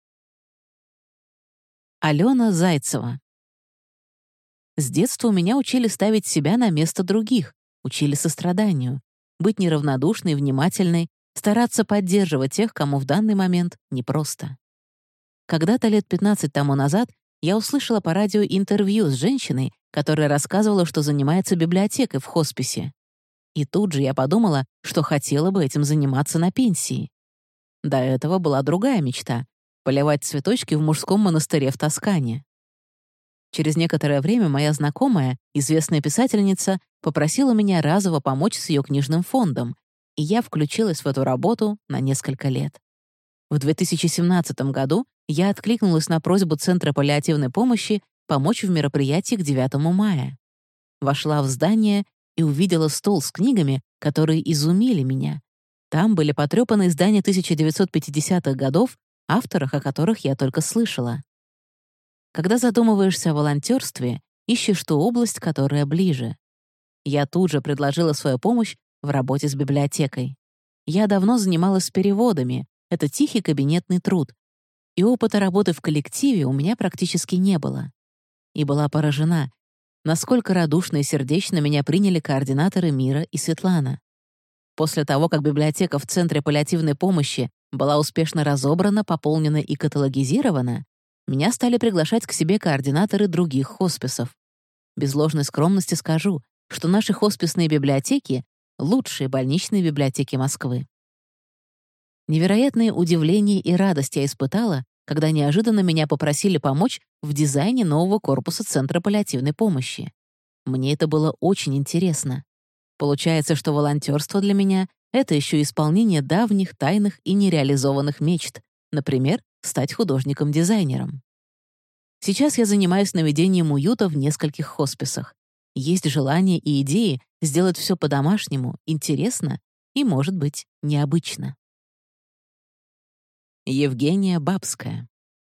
Алена Зайцева. С детства у меня учили ставить себя на место других, учили состраданию, быть неравнодушной, внимательной, стараться поддерживать тех, кому в данный момент непросто. Когда-то лет 15 тому назад я услышала по радио интервью с женщиной, которая рассказывала, что занимается библиотекой в хосписе. И тут же я подумала, что хотела бы этим заниматься на пенсии. До этого была другая мечта — поливать цветочки в мужском монастыре в Тоскане. Через некоторое время моя знакомая, известная писательница, попросила меня разово помочь с ее книжным фондом, и я включилась в эту работу на несколько лет. В 2017 году я откликнулась на просьбу Центра паллиативной помощи помочь в мероприятии к 9 мая. Вошла в здание и увидела стол с книгами, которые изумили меня. Там были потрёпанные издания 1950-х годов, авторах, о которых я только слышала. Когда задумываешься о волонтерстве, ищешь ту область, которая ближе. Я тут же предложила свою помощь в работе с библиотекой. Я давно занималась переводами, это тихий кабинетный труд, и опыта работы в коллективе у меня практически не было. И была поражена, насколько радушно и сердечно меня приняли координаторы Мира и Светлана. После того, как библиотека в Центре паллиативной помощи была успешно разобрана, пополнена и каталогизирована, меня стали приглашать к себе координаторы других хосписов. Без ложной скромности скажу, что наши хосписные библиотеки — лучшие больничные библиотеки Москвы. Невероятные удивление и радость я испытала, когда неожиданно меня попросили помочь в дизайне нового корпуса Центра паллиативной помощи. Мне это было очень интересно. Получается, что волонтерство для меня — это еще исполнение давних, тайных и нереализованных мечт, например, стать художником-дизайнером. Сейчас я занимаюсь наведением уюта в нескольких хосписах. Есть желание и идеи сделать все по-домашнему, интересно и, может быть, необычно. Евгения Бабская.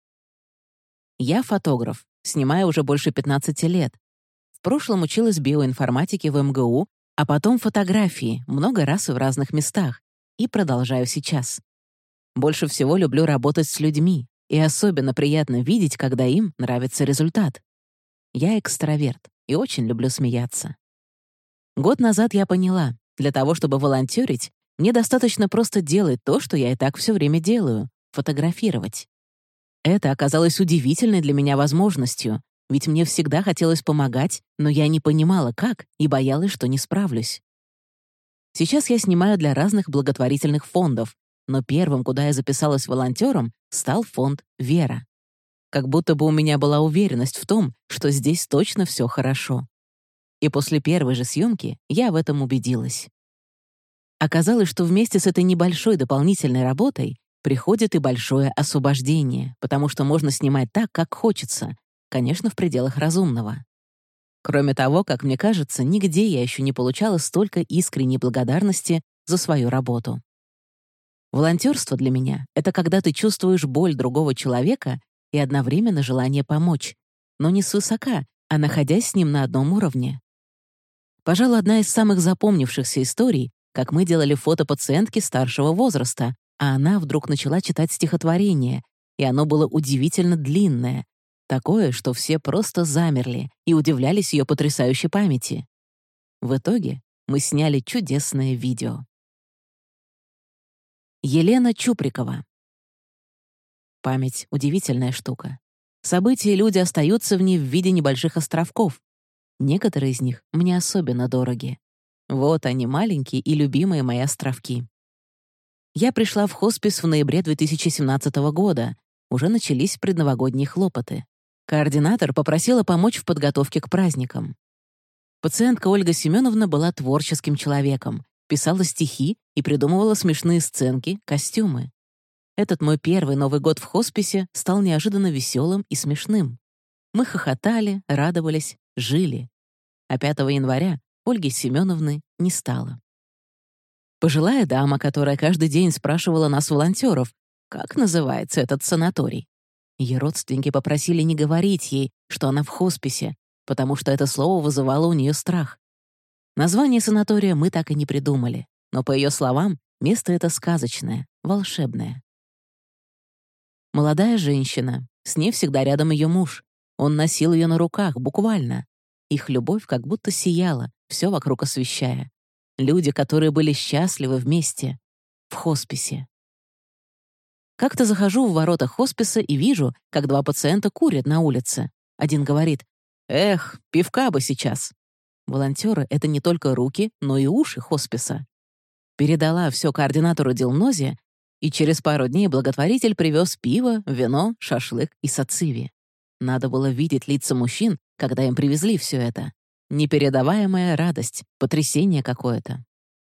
Я фотограф, снимаю уже больше 15 лет. В прошлом училась биоинформатике в МГУ, а потом фотографии, много раз и в разных местах, и продолжаю сейчас. Больше всего люблю работать с людьми, и особенно приятно видеть, когда им нравится результат. Я экстраверт и очень люблю смеяться. Год назад я поняла, для того, чтобы волонтерить, мне достаточно просто делать то, что я и так все время делаю — фотографировать. Это оказалось удивительной для меня возможностью, ведь мне всегда хотелось помогать, но я не понимала, как, и боялась, что не справлюсь. Сейчас я снимаю для разных благотворительных фондов, но первым, куда я записалась волонтером, стал фонд «Вера». Как будто бы у меня была уверенность в том, что здесь точно все хорошо. И после первой же съемки я в этом убедилась. Оказалось, что вместе с этой небольшой дополнительной работой приходит и большое освобождение, потому что можно снимать так, как хочется, конечно, в пределах разумного. Кроме того, как мне кажется, нигде я еще не получала столько искренней благодарности за свою работу. Волонтерство для меня — это когда ты чувствуешь боль другого человека и одновременно желание помочь, но не свысока, а находясь с ним на одном уровне. Пожалуй, одна из самых запомнившихся историй, как мы делали фото пациентки старшего возраста, а она вдруг начала читать стихотворение, и оно было удивительно длинное, такое, что все просто замерли и удивлялись ее потрясающей памяти. В итоге мы сняли чудесное видео. Елена Чуприкова. Память — удивительная штука. События и люди остаются в ней в виде небольших островков. Некоторые из них мне особенно дороги. Вот они, маленькие и любимые мои островки. Я пришла в хоспис в ноябре 2017 года. Уже начались предновогодние хлопоты. Координатор попросила помочь в подготовке к праздникам. Пациентка Ольга Семеновна была творческим человеком, писала стихи и придумывала смешные сценки, костюмы. Этот мой первый Новый год в хосписе стал неожиданно веселым и смешным. Мы хохотали, радовались, жили. А 5 января Ольги Семеновны не стало. Пожилая дама, которая каждый день спрашивала нас, волонтеров, как называется этот санаторий. Ее родственники попросили не говорить ей, что она в хосписе, потому что это слово вызывало у нее страх. Название санатория мы так и не придумали, но, по ее словам, место это сказочное, волшебное. Молодая женщина, с ней всегда рядом ее муж. Он носил ее на руках, буквально. Их любовь как будто сияла, все вокруг освещая. Люди, которые были счастливы вместе, в хосписе. Как-то захожу в ворота хосписа и вижу, как 2 пациента курят на улице. Один говорит: «Эх, пивка бы сейчас». Волонтеры — это не только руки, но и уши хосписа. Передала все координатору Дилнозе, и через пару дней благотворитель привез пиво, вино, шашлык и сациви. Надо было видеть лица мужчин, когда им привезли все это. Непередаваемая радость, потрясение какое-то.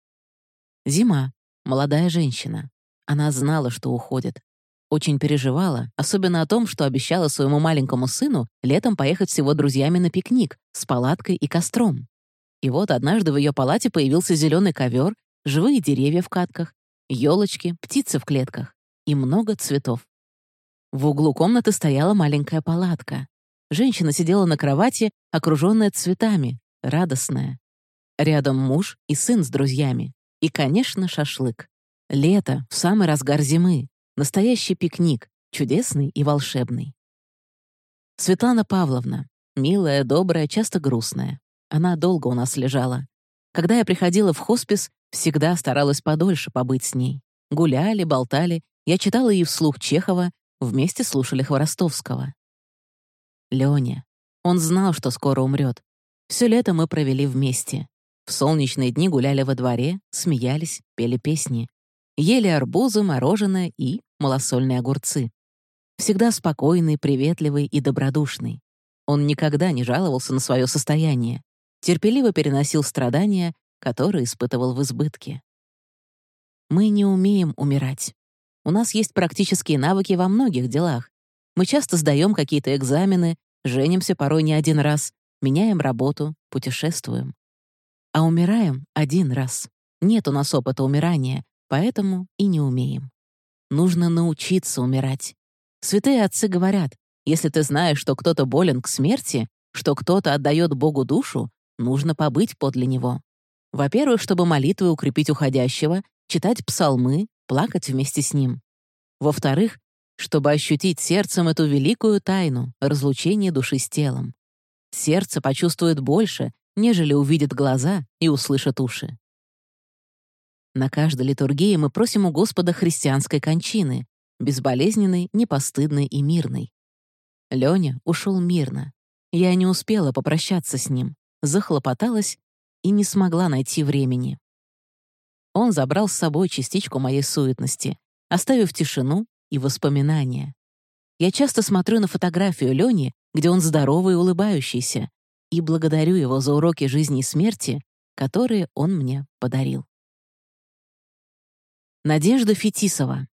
Зима. Молодая женщина. Она знала, что уходит. Очень переживала, особенно о том, что обещала своему маленькому сыну летом поехать с его друзьями на пикник с палаткой и костром. И вот однажды в ее палате появился зеленый ковер, живые деревья в катках, елочки, птицы в клетках и много цветов. В углу комнаты стояла маленькая палатка. Женщина сидела на кровати, окруженная цветами, радостная. Рядом муж и сын с друзьями. И, конечно, шашлык. Лето, в самый разгар зимы. Настоящий пикник, чудесный и волшебный. Светлана Павловна. Милая, добрая, часто грустная. Она долго у нас лежала. Когда я приходила в хоспис, всегда старалась подольше побыть с ней. Гуляли, болтали, я читала ей вслух Чехова, вместе слушали Хворостовского. Лёня. Он знал, что скоро умрет. Все лето мы провели вместе. В солнечные дни гуляли во дворе, смеялись, пели песни. Ели арбузы, мороженое и малосольные огурцы. Всегда спокойный, приветливый и добродушный. Он никогда не жаловался на свое состояние. Терпеливо переносил страдания, которые испытывал в избытке. Мы не умеем умирать. У нас есть практические навыки во многих делах. Мы часто сдаем какие-то экзамены, женимся порой не один раз, меняем работу, путешествуем. А умираем один раз. Нет у нас опыта умирания, поэтому и не умеем. Нужно научиться умирать. Святые отцы говорят, если ты знаешь, что кто-то болен к смерти, что кто-то отдает Богу душу, нужно побыть подле него. Во-первых, чтобы молитвой укрепить уходящего, читать псалмы, плакать вместе с ним. Во-вторых, чтобы ощутить сердцем эту великую тайну разлучения души с телом. Сердце почувствует больше, нежели увидит глаза и услышат уши. На каждой литургии мы просим у Господа христианской кончины, безболезненной, непостыдной и мирной. Лёня ушел мирно. Я не успела попрощаться с ним, захлопоталась и не смогла найти времени. Он забрал с собой частичку моей суетности, оставив тишину и воспоминания. Я часто смотрю на фотографию Лёни, где он здоровый и улыбающийся, и благодарю его за уроки жизни и смерти, которые он мне подарил. Надежда Фетисова.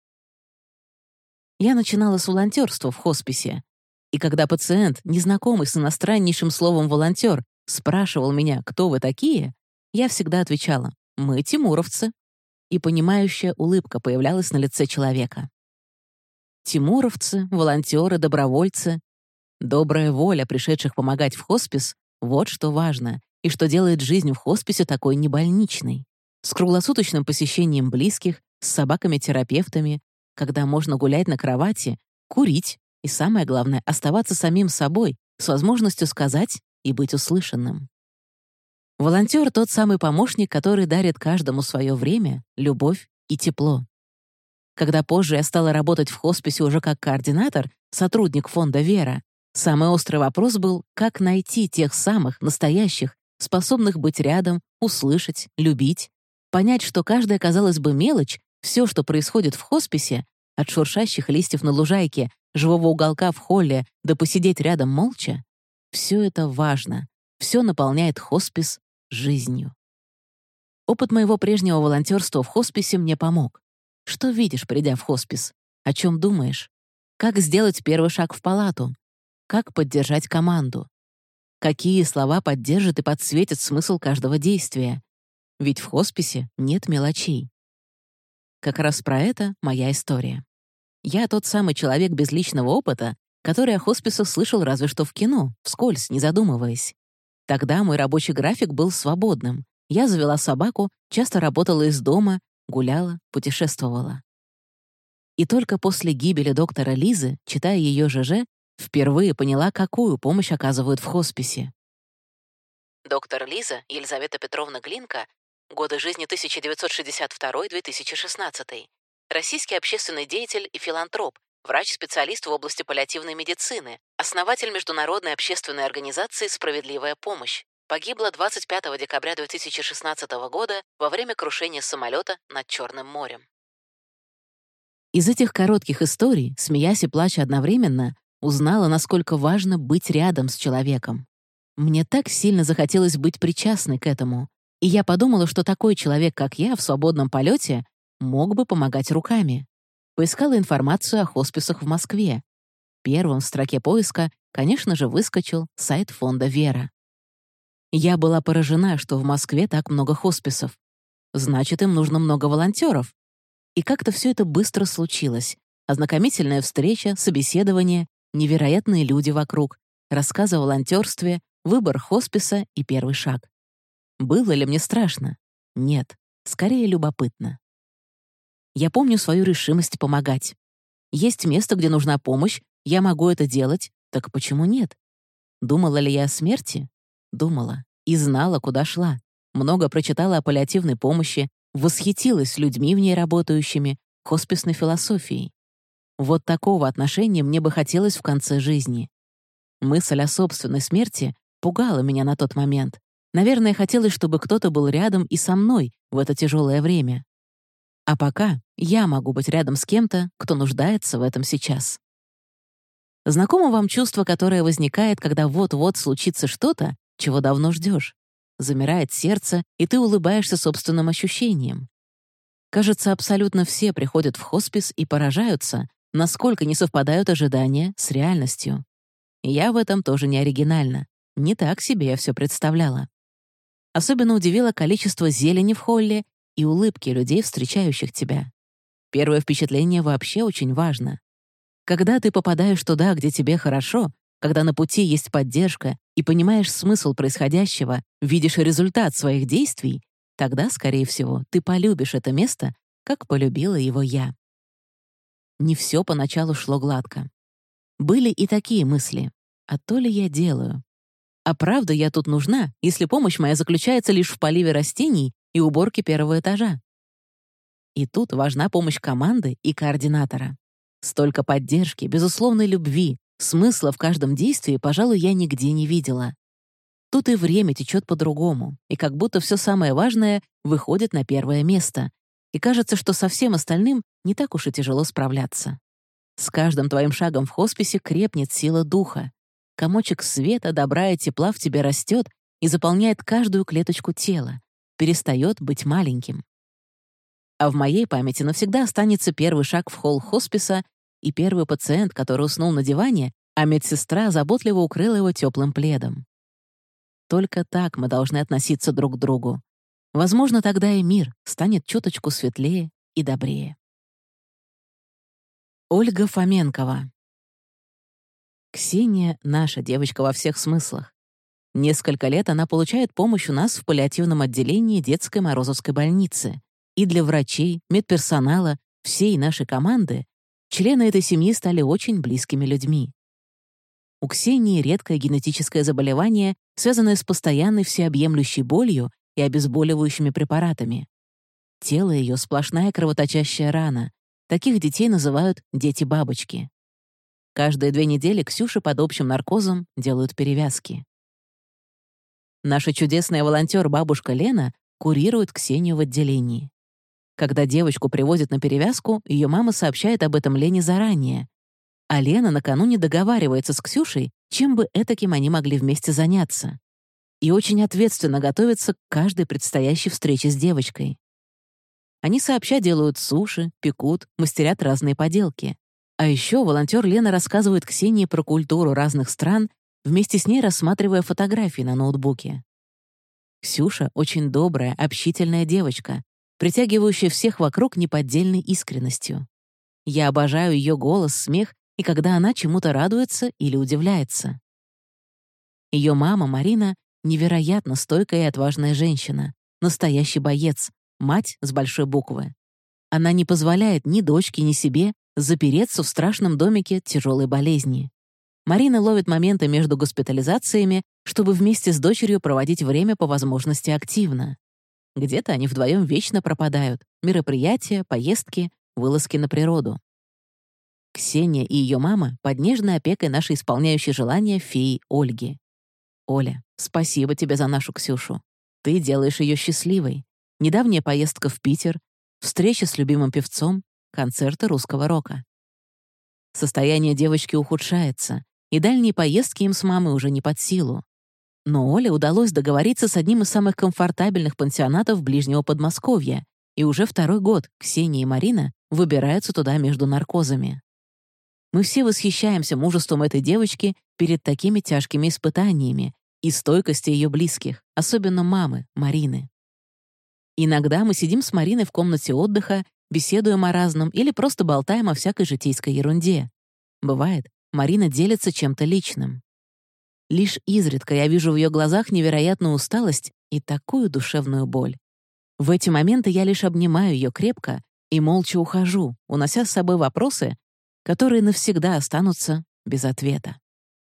Я начинала с волонтерства в хосписе, и когда пациент, незнакомый с иностраннейшим словом «волонтер», спрашивал меня, кто вы такие, я всегда отвечала: мы тимуровцы. И понимающая улыбка появлялась на лице человека. Тимуровцы, волонтеры, добровольцы. Добрая воля пришедших помогать в хоспис — вот что важно, и что делает жизнь в хосписе такой небольничной. С круглосуточным посещением близких, с собаками-терапевтами, когда можно гулять на кровати, курить и, самое главное, оставаться самим собой, с возможностью сказать и быть услышанным. Волонтер — тот самый помощник, который дарит каждому свое время, любовь и тепло. Когда позже я стала работать в хосписе уже как координатор, сотрудник фонда «Вера», самый острый вопрос был, как найти тех самых, настоящих, способных быть рядом, услышать, любить, понять, что каждая, казалось бы, мелочь, все, что происходит в хосписе, от шуршащих листьев на лужайке, живого уголка в холле до посидеть рядом молча, все это важно, все наполняет хоспис жизнью. Опыт моего прежнего волонтерства в хосписе мне помог. Что видишь, придя в хоспис? О чем думаешь? Как сделать первый шаг в палату? Как поддержать команду? Какие слова поддержат и подсветят смысл каждого действия? Ведь в хосписе нет мелочей. Как раз про это моя история. Я тот самый человек без личного опыта, который о хосписах слышал разве что в кино, вскользь, не задумываясь. Тогда мой рабочий график был свободным. Я завела собаку, часто работала из дома, гуляла, путешествовала. И только после гибели доктора Лизы, читая ее ЖЖ, впервые поняла, какую помощь оказывают в хосписе. Доктор Лиза Елизавета Петровна Глинка, годы жизни 1962-2016, российский общественный деятель и филантроп, врач-специалист в области паллиативной медицины, основатель международной общественной организации «Справедливая помощь». Погибла 25 декабря 2016 года во время крушения самолета над Черным морем. Из этих коротких историй, смеясь и плача одновременно, узнала, насколько важно быть рядом с человеком. Мне так сильно захотелось быть причастной к этому, и я подумала, что такой человек, как я, в свободном полете, мог бы помогать руками. Поискала информацию о хосписах в Москве. Первым в строке поиска, конечно же, выскочил сайт фонда «Вера». Я была поражена, что в Москве так много хосписов. Значит, им нужно много волонтеров. И как-то все это быстро случилось. Ознакомительная встреча, собеседование, невероятные люди вокруг, рассказы о волонтерстве, выбор хосписа и первый шаг. Было ли мне страшно? Нет, скорее любопытно. Я помню свою решимость помогать. Есть место, где нужна помощь, я могу это делать, так почему нет? Думала ли я о смерти? Думала. И знала, куда шла. Много прочитала о паллиативной помощи, восхитилась людьми в ней работающими, хосписной философией. Вот такого отношения мне бы хотелось в конце жизни. Мысль о собственной смерти пугала меня на тот момент. Наверное, хотелось, чтобы кто-то был рядом и со мной в это тяжелое время. А пока я могу быть рядом с кем-то, кто нуждается в этом сейчас. Знакомо вам чувство, которое возникает, когда вот-вот случится что-то, чего давно ждешь. Замирает сердце, и ты улыбаешься собственным ощущениям. Кажется, абсолютно все приходят в хоспис и поражаются, насколько не совпадают ожидания с реальностью. Я в этом тоже не оригинальна. Не так себе я все представляла. Особенно удивило количество зелени в холле и улыбки людей, встречающих тебя. Первое впечатление вообще очень важно. Когда ты попадаешь туда, где тебе хорошо, когда на пути есть поддержка и понимаешь смысл происходящего, видишь результат своих действий, тогда, скорее всего, ты полюбишь это место, как полюбила его я. Не все поначалу шло гладко. Были и такие мысли. А то ли я делаю? А правда я тут нужна, если помощь моя заключается лишь в поливе растений и уборке первого этажа? И тут важна помощь команды и координатора. Столько поддержки, безусловной любви, смысла в каждом действии, пожалуй, я нигде не видела. Тут и время течет по-другому, и как будто все самое важное выходит на первое место, и кажется, что со всем остальным не так уж и тяжело справляться. С каждым твоим шагом в хосписе крепнет сила духа. Комочек света, добра и тепла в тебе растет и заполняет каждую клеточку тела, перестает быть маленьким. А в моей памяти навсегда останется первый шаг в холл хосписа и первый пациент, который уснул на диване, а медсестра заботливо укрыла его теплым пледом. Только так мы должны относиться друг к другу. Возможно, тогда и мир станет чуточку светлее и добрее. Ольга Фоменкова. Ксения — наша девочка во всех смыслах. Несколько лет она получает помощь у нас в паллиативном отделении детской Морозовской больницы. И для врачей, медперсонала, всей нашей команды члены этой семьи стали очень близкими людьми. У Ксении редкое генетическое заболевание, связанное с постоянной всеобъемлющей болью и обезболивающими препаратами. Тело ее — сплошная кровоточащая рана. Таких детей называют «дети-бабочки». Каждые 2 недели Ксюше под общим наркозом делают перевязки. Наша чудесная волонтер-бабушка Лена курирует Ксению в отделении. Когда девочку привозят на перевязку, ее мама сообщает об этом Лене заранее. А Лена накануне договаривается с Ксюшей, чем бы этаким они могли вместе заняться. И очень ответственно готовится к каждой предстоящей встрече с девочкой. Они сообща делают суши, пекут, мастерят разные поделки. А еще волонтер Лена рассказывает Ксении про культуру разных стран, вместе с ней рассматривая фотографии на ноутбуке. Ксюша — очень добрая, общительная девочка, притягивающая всех вокруг неподдельной искренностью. Я обожаю ее голос, смех и когда она чему-то радуется или удивляется. Ее мама, Марина, невероятно стойкая и отважная женщина, настоящий боец, мать с большой буквы. Она не позволяет ни дочке, ни себе запереться в страшном домике тяжелой болезни. Марина ловит моменты между госпитализациями, чтобы вместе с дочерью проводить время по возможности активно. Где-то они вдвоем вечно пропадают. Мероприятия, поездки, вылазки на природу. Ксения и ее мама под нежной опекой нашей исполняющей желания феи Ольги. Оля, спасибо тебе за нашу Ксюшу. Ты делаешь ее счастливой. Недавняя поездка в Питер, встреча с любимым певцом, концерты русского рока. Состояние девочки ухудшается, и дальние поездки им с мамой уже не под силу. Но Оле удалось договориться с одним из самых комфортабельных пансионатов ближнего Подмосковья, и уже 2-й год Ксения и Марина выбираются туда между наркозами. Мы все восхищаемся мужеством этой девочки перед такими тяжкими испытаниями и стойкостью ее близких, особенно мамы, Марины. Иногда мы сидим с Мариной в комнате отдыха, беседуем о разном или просто болтаем о всякой житейской ерунде. Бывает, Марина делится чем-то личным. Лишь изредка я вижу в ее глазах невероятную усталость и такую душевную боль. В эти моменты я лишь обнимаю ее крепко и молча ухожу, унося с собой вопросы, которые навсегда останутся без ответа.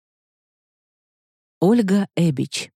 Ольга Эбич.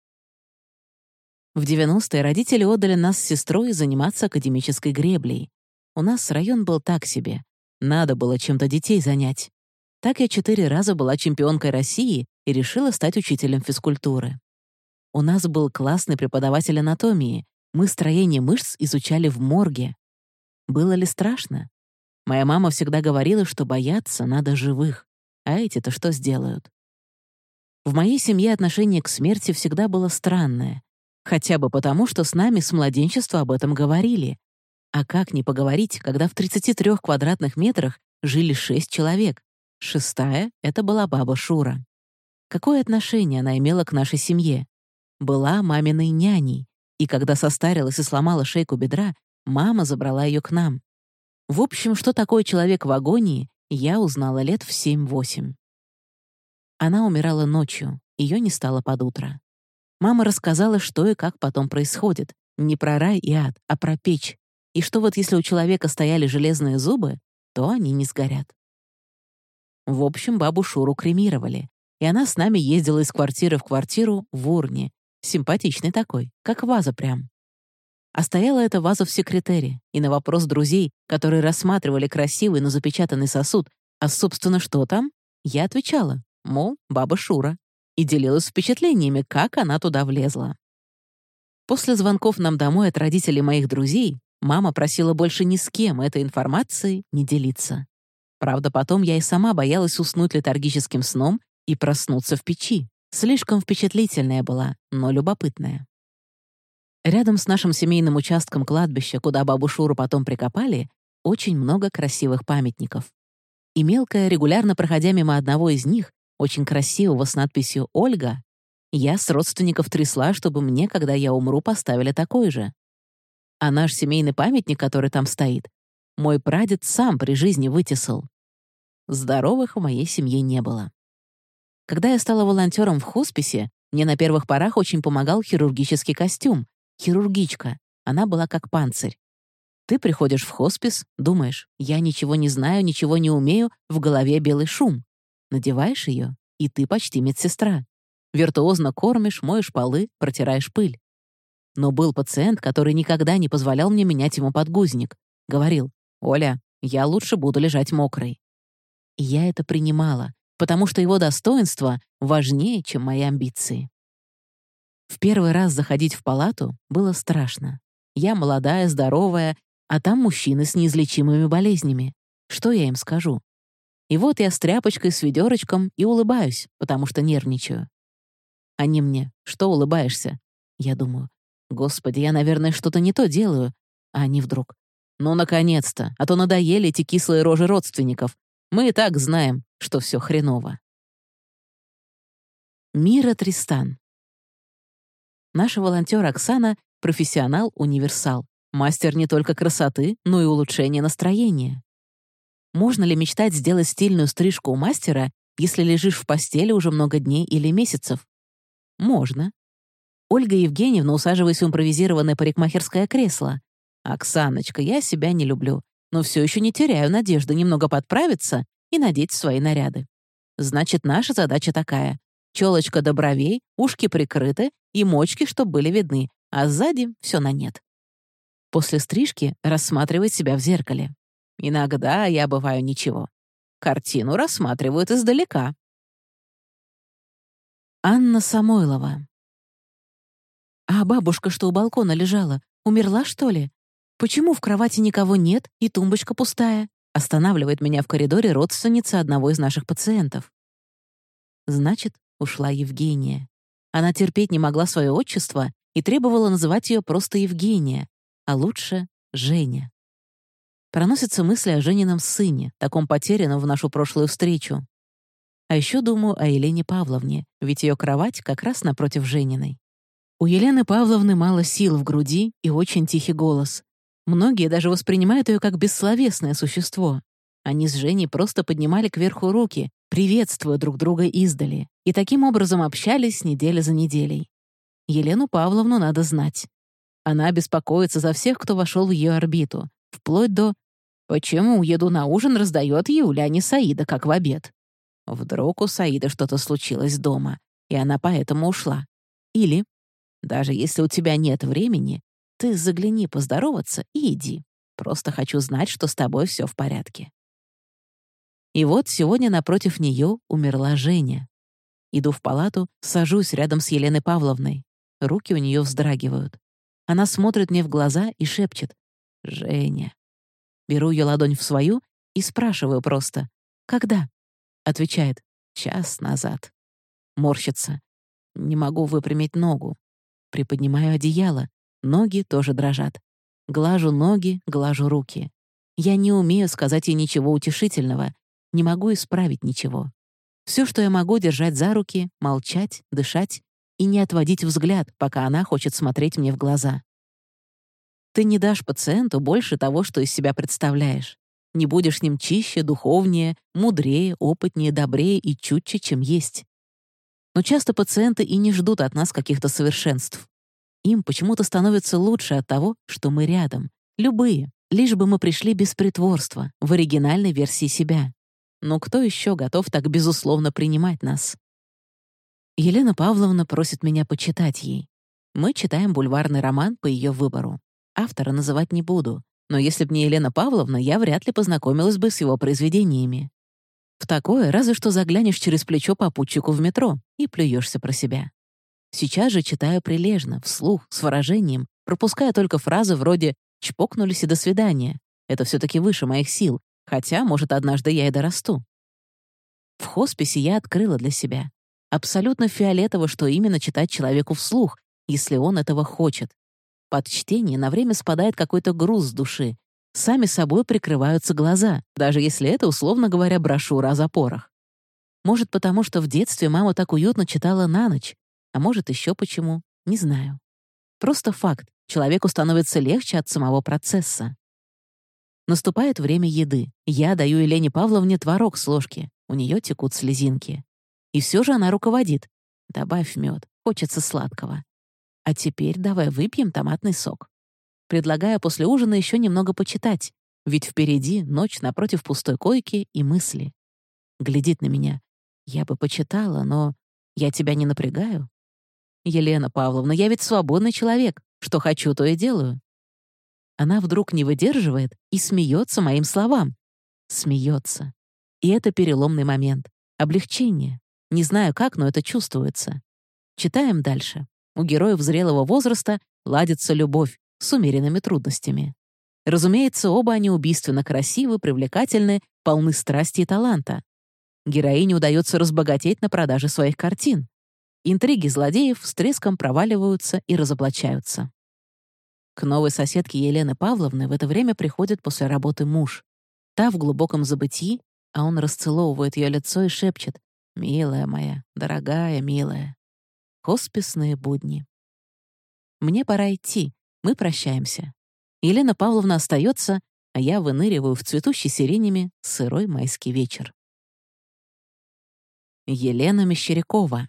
В 90-е родители отдали нас с сестрой заниматься академической греблей. У нас район был так себе. Надо было чем-то детей занять. Так я 4 раза была чемпионкой России и решила стать учителем физкультуры. У нас был классный преподаватель анатомии. Мы строение мышц изучали в морге. Было ли страшно? Моя мама всегда говорила, что бояться надо живых. А эти-то что сделают? В моей семье отношение к смерти всегда было странное. Хотя бы потому, что с нами с младенчества об этом говорили. А как не поговорить, когда в 33 квадратных метрах жили 6 человек? 6-я — это была баба Шура. Какое отношение она имела к нашей семье? Была маминой няней, и когда состарилась и сломала шейку бедра, мама забрала ее к нам. В общем, что такое человек в агонии, я узнала лет в 7-8. Она умирала ночью, ее не стало под утро. Мама рассказала, что и как потом происходит. Не про рай и ад, а про печь. И что вот если у человека стояли железные зубы, то они не сгорят. В общем, бабу Шуру кремировали, и она с нами ездила из квартиры в квартиру в урне. Симпатичный такой, как ваза прям. А стояла эта ваза в секретере, и на вопрос друзей, которые рассматривали красивый, но запечатанный сосуд, а, собственно, что там, я отвечала, мол, баба Шура, и делилась впечатлениями, как она туда влезла. После звонков нам домой от родителей моих друзей мама просила больше ни с кем этой информацией не делиться. Правда, потом я и сама боялась уснуть летаргическим сном и проснуться в печи. Слишком впечатлительная была, но любопытная. Рядом с нашим семейным участком кладбища, куда бабу Шуру потом прикопали, очень много красивых памятников. И мелкая, регулярно проходя мимо одного из них, очень красивого с надписью «Ольга», я с родственников трясла, чтобы мне, когда я умру, поставили такой же. А наш семейный памятник, который там стоит, мой прадед сам при жизни вытесал. Здоровых в моей семье не было. Когда я стала волонтером в хосписе, мне на первых порах очень помогал хирургический костюм. Хирургичка. Она была как панцирь. Ты приходишь в хоспис, думаешь, я ничего не знаю, ничего не умею, в голове белый шум. Надеваешь ее, и ты почти медсестра. Виртуозно кормишь, моешь полы, протираешь пыль. Но был пациент, который никогда не позволял мне менять ему подгузник. Говорил: «Оля, я лучше буду лежать мокрой». И я это принимала, потому что его достоинство важнее, чем мои амбиции. В первый раз заходить в палату было страшно. Я молодая, здоровая, а там мужчины с неизлечимыми болезнями. Что я им скажу? И вот я с тряпочкой, с ведерочком и улыбаюсь, потому что нервничаю. Они мне: «Что улыбаешься?» Я думаю: «Господи, я, наверное, что-то не то делаю». А они вдруг: «Ну, наконец-то, а то надоели эти кислые рожи родственников. Мы и так знаем, что все хреново». Мира Тристан. Наша волонтер Оксана — профессионал-универсал, мастер не только красоты, но и улучшения настроения. Можно ли мечтать сделать стильную стрижку у мастера, если лежишь в постели уже много дней или месяцев? Можно. Ольга Евгеньевна, усаживаясь в импровизированное парикмахерское кресло. «Оксаночка, я себя не люблю, но все еще не теряю надежды немного подправиться и надеть свои наряды. Значит, наша задача такая: челочка до бровей, ушки прикрыты и мочки, чтобы были видны, а сзади все на нет». После стрижки рассматривает себя в зеркале. Иногда я бываю ничего. Картину рассматривают издалека. Анна Самойлова. «А бабушка, что у балкона лежала, умерла, что ли? Почему в кровати никого нет и тумбочка пустая?» Останавливает меня в коридоре родственница одного из наших пациентов. Значит, ушла Евгения. Она терпеть не могла свое отчество и требовала называть ее просто Евгения, а лучше Женя. Проносятся мысли о Женином сыне, таком потерянном в нашу прошлую встречу. А еще думаю о Елене Павловне, ведь ее кровать как раз напротив Жениной. У Елены Павловны мало сил в груди и очень тихий голос. Многие даже воспринимают ее как бессловесное существо. Они с Женей просто поднимали кверху руки, приветствуя друг друга издали, и таким образом общались неделя за неделей. Елену Павловну надо знать. Она беспокоится за всех, кто вошел в ее орбиту, вплоть до «Почему еду на ужин раздает Юля, а не Саида, как в обед?» Вдруг у Саиды что-то случилось дома, и она поэтому ушла. Или «Даже если у тебя нет времени, ты загляни поздороваться и иди. Просто хочу знать, что с тобой все в порядке». И вот сегодня напротив нее умерла Женя. Иду в палату, сажусь рядом с Еленой Павловной. Руки у нее вздрагивают. Она смотрит мне в глаза и шепчет «Женя». Беру ее ладонь в свою и спрашиваю просто «Когда?» Отвечает «Час назад». Морщится. Не могу выпрямить ногу. Приподнимаю одеяло. Ноги тоже дрожат. Глажу ноги, глажу руки. Я не умею сказать ей ничего утешительного. Не могу исправить ничего. Все, что я могу, держать за руки, молчать, дышать и не отводить взгляд, пока она хочет смотреть мне в глаза. Ты не дашь пациенту больше того, что из себя представляешь. Не будешь с ним чище, духовнее, мудрее, опытнее, добрее и чутче, чем есть. Но часто пациенты и не ждут от нас каких-то совершенств. Им почему-то становится лучше от того, что мы рядом. Любые, лишь бы мы пришли без притворства, в оригинальной версии себя. Но кто еще готов так безусловно принимать нас? Елена Павловна просит меня почитать ей. Мы читаем бульварный роман по ее выбору. Автора называть не буду, но если б не Елена Павловна, я вряд ли познакомилась бы с его произведениями. В такое разве что заглянешь через плечо попутчику в метро и плюешься про себя. Сейчас же читаю прилежно, вслух, с выражением, пропуская только фразы вроде «чпокнулись и до свидания». Это все-таки выше моих сил, хотя, может, однажды я и дорасту. В хосписе я открыла для себя. Абсолютно фиолетово, что именно читать человеку вслух, если он этого хочет. Под чтение на время спадает какой-то груз с души. Сами собой прикрываются глаза, даже если это, условно говоря, брошюра о запорах. Может, потому что в детстве мама так уютно читала на ночь, а может, еще почему, не знаю. Просто факт, человеку становится легче от самого процесса. Наступает время еды. Я даю Елене Павловне творог с ложки, у нее текут слезинки. И все же она руководит. Добавь мед, хочется сладкого. А теперь давай выпьем томатный сок. Предлагаю после ужина еще немного почитать, ведь впереди ночь напротив пустой койки и мысли. Глядит на меня. Я бы почитала, но я тебя не напрягаю. Елена Павловна, я ведь свободный человек. Что хочу, то и делаю. Она вдруг не выдерживает и смеется моим словам. Смеется. И это переломный момент. Облегчение. Не знаю как, но это чувствуется. Читаем дальше. У героев зрелого возраста ладится любовь с умеренными трудностями. Разумеется, оба они убийственно красивы, привлекательны, полны страсти и таланта. Героине удается разбогатеть на продаже своих картин. Интриги злодеев с треском проваливаются и разоблачаются. К новой соседке Елены Павловны в это время приходит после работы муж. Та в глубоком забытии, а он расцеловывает ее лицо и шепчет «Милая моя, дорогая, милая». Хосписные будни. Мне пора идти, мы прощаемся. Елена Павловна остается, а я выныриваю в цветущий сиренями сырой майский вечер. Елена Мещерякова.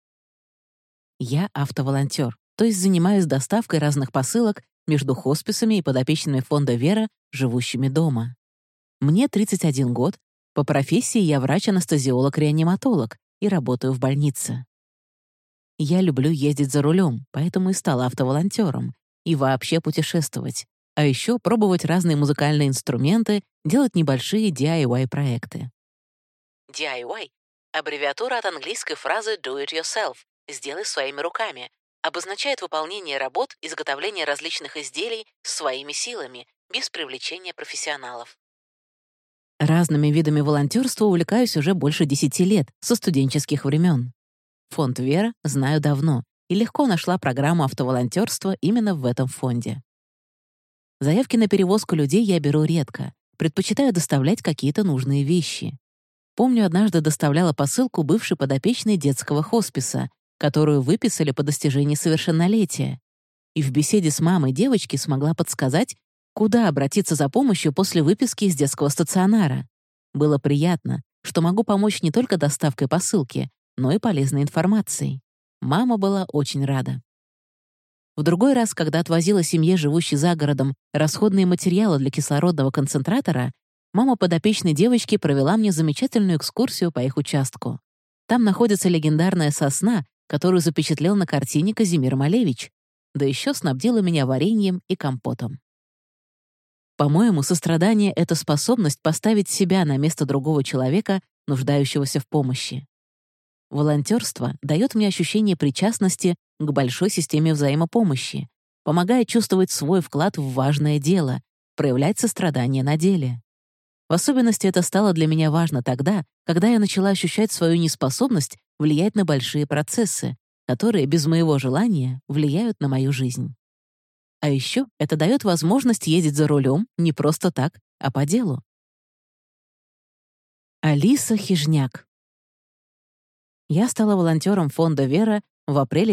Я автоволонтер, то есть занимаюсь доставкой разных посылок между хосписами и подопечными фонда «Вера», живущими дома. Мне 31 год, по профессии я врач-анестезиолог-реаниматолог и работаю в больнице. Я люблю ездить за рулем, поэтому и стала автоволонтером, и вообще путешествовать, а еще пробовать разные музыкальные инструменты, делать небольшие DIY-проекты. DIY — аббревиатура от английской фразы «do it yourself» — «сделай своими руками», обозначает выполнение работ, изготовление различных изделий своими силами, без привлечения профессионалов. Разными видами волонтерства увлекаюсь уже больше 10 лет, со студенческих времен. Фонд «Вера» знаю давно и легко нашла программу автоволонтерства именно в этом фонде. Заявки на перевозку людей я беру редко, предпочитаю доставлять какие-то нужные вещи. Помню, однажды доставляла посылку бывшей подопечной детского хосписа, которую выписали по достижении совершеннолетия. И в беседе с мамой девочки смогла подсказать, Куда обратиться за помощью после выписки из детского стационара? Было приятно, что могу помочь не только доставкой посылки, но и полезной информацией. Мама была очень рада. В другой раз, когда отвозила семье, живущей за городом, расходные материалы для кислородного концентратора, мама подопечной девочки провела мне замечательную экскурсию по их участку. Там находится легендарная сосна, которую запечатлел на картине Казимир Малевич, да еще снабдила меня вареньем и компотом. По-моему, сострадание — это способность поставить себя на место другого человека, нуждающегося в помощи. Волонтерство дает мне ощущение причастности к большой системе взаимопомощи, помогает чувствовать свой вклад в важное дело, проявлять сострадание на деле. В особенности это стало для меня важно тогда, когда я начала ощущать свою неспособность влиять на большие процессы, которые без моего желания влияют на мою жизнь. А еще это дает возможность ездить за рулем не просто так, а по делу. Алиса Хижняк. Я стала волонтером фонда «Вера» в апреле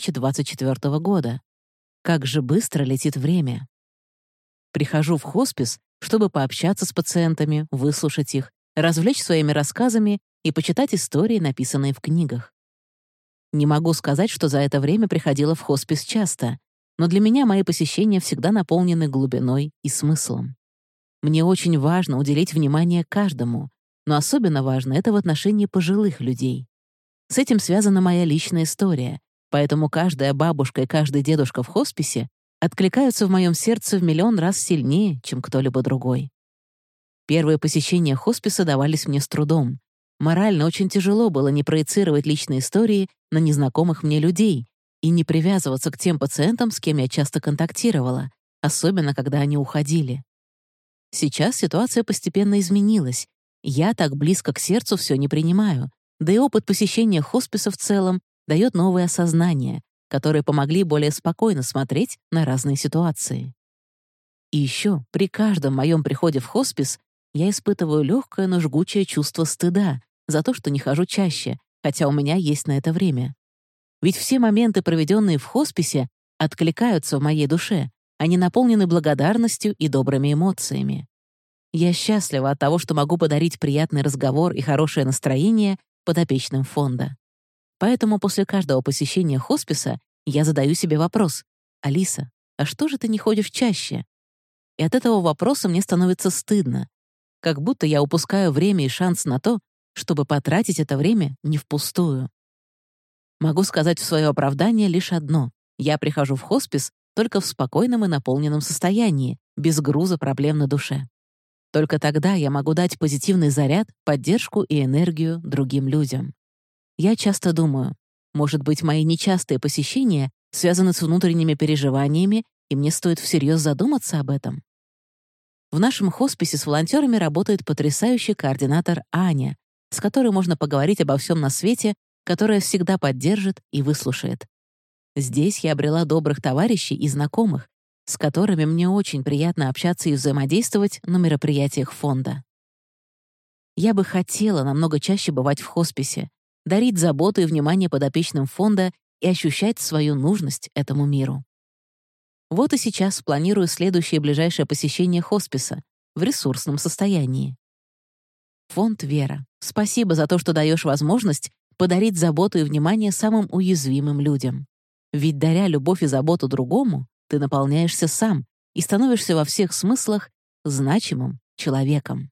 2024 года. Как же быстро летит время. Прихожу в хоспис, чтобы пообщаться с пациентами, выслушать их, развлечь своими рассказами и почитать истории, написанные в книгах. Не могу сказать, что за это время приходила в хоспис часто, но для меня мои посещения всегда наполнены глубиной и смыслом. Мне очень важно уделить внимание каждому, но особенно важно это в отношении пожилых людей. С этим связана моя личная история, поэтому каждая бабушка и каждый дедушка в хосписе откликаются в моем сердце в миллион раз сильнее, чем кто-либо другой. Первые посещения хосписа давались мне с трудом. Морально очень тяжело было не проецировать личные истории на незнакомых мне людей и не привязываться к тем пациентам, с кем я часто контактировала, особенно когда они уходили. Сейчас ситуация постепенно изменилась. Я так близко к сердцу все не принимаю, да и опыт посещения хосписа в целом дает новые осознания, которые помогли более спокойно смотреть на разные ситуации. И еще при каждом моем приходе в хоспис я испытываю легкое, но жгучее чувство стыда за то, что не хожу чаще, хотя у меня есть на это время. Ведь все моменты, проведенные в хосписе, откликаются в моей душе, они наполнены благодарностью и добрыми эмоциями. Я счастлива от того, что могу подарить приятный разговор и хорошее настроение подопечным фонда. Поэтому после каждого посещения хосписа я задаю себе вопрос: «Алиса, а что же ты не ходишь чаще?» И от этого вопроса мне становится стыдно, как будто я упускаю время и шанс на то, чтобы потратить это время не впустую. Могу сказать в свое оправдание лишь одно: я прихожу в хоспис только в спокойном и наполненном состоянии, без груза проблем на душе. Только тогда я могу дать позитивный заряд, поддержку и энергию другим людям. Я часто думаю, может быть, мои нечастые посещения связаны с внутренними переживаниями, и мне стоит всерьез задуматься об этом. В нашем хосписе с волонтерами работает потрясающий координатор Аня, с которой можно поговорить обо всем на свете, которая всегда поддержит и выслушает. Здесь я обрела добрых товарищей и знакомых, с которыми мне очень приятно общаться и взаимодействовать на мероприятиях фонда. Я бы хотела намного чаще бывать в хосписе, дарить заботу и внимание подопечным фонда и ощущать свою нужность этому миру. Вот и сейчас планирую следующее ближайшее посещение хосписа в ресурсном состоянии. Фонд «Вера», спасибо за то, что даешь возможность подарить заботу и внимание самым уязвимым людям. Ведь даря любовь и заботу другому, ты наполняешься сам и становишься во всех смыслах значимым человеком.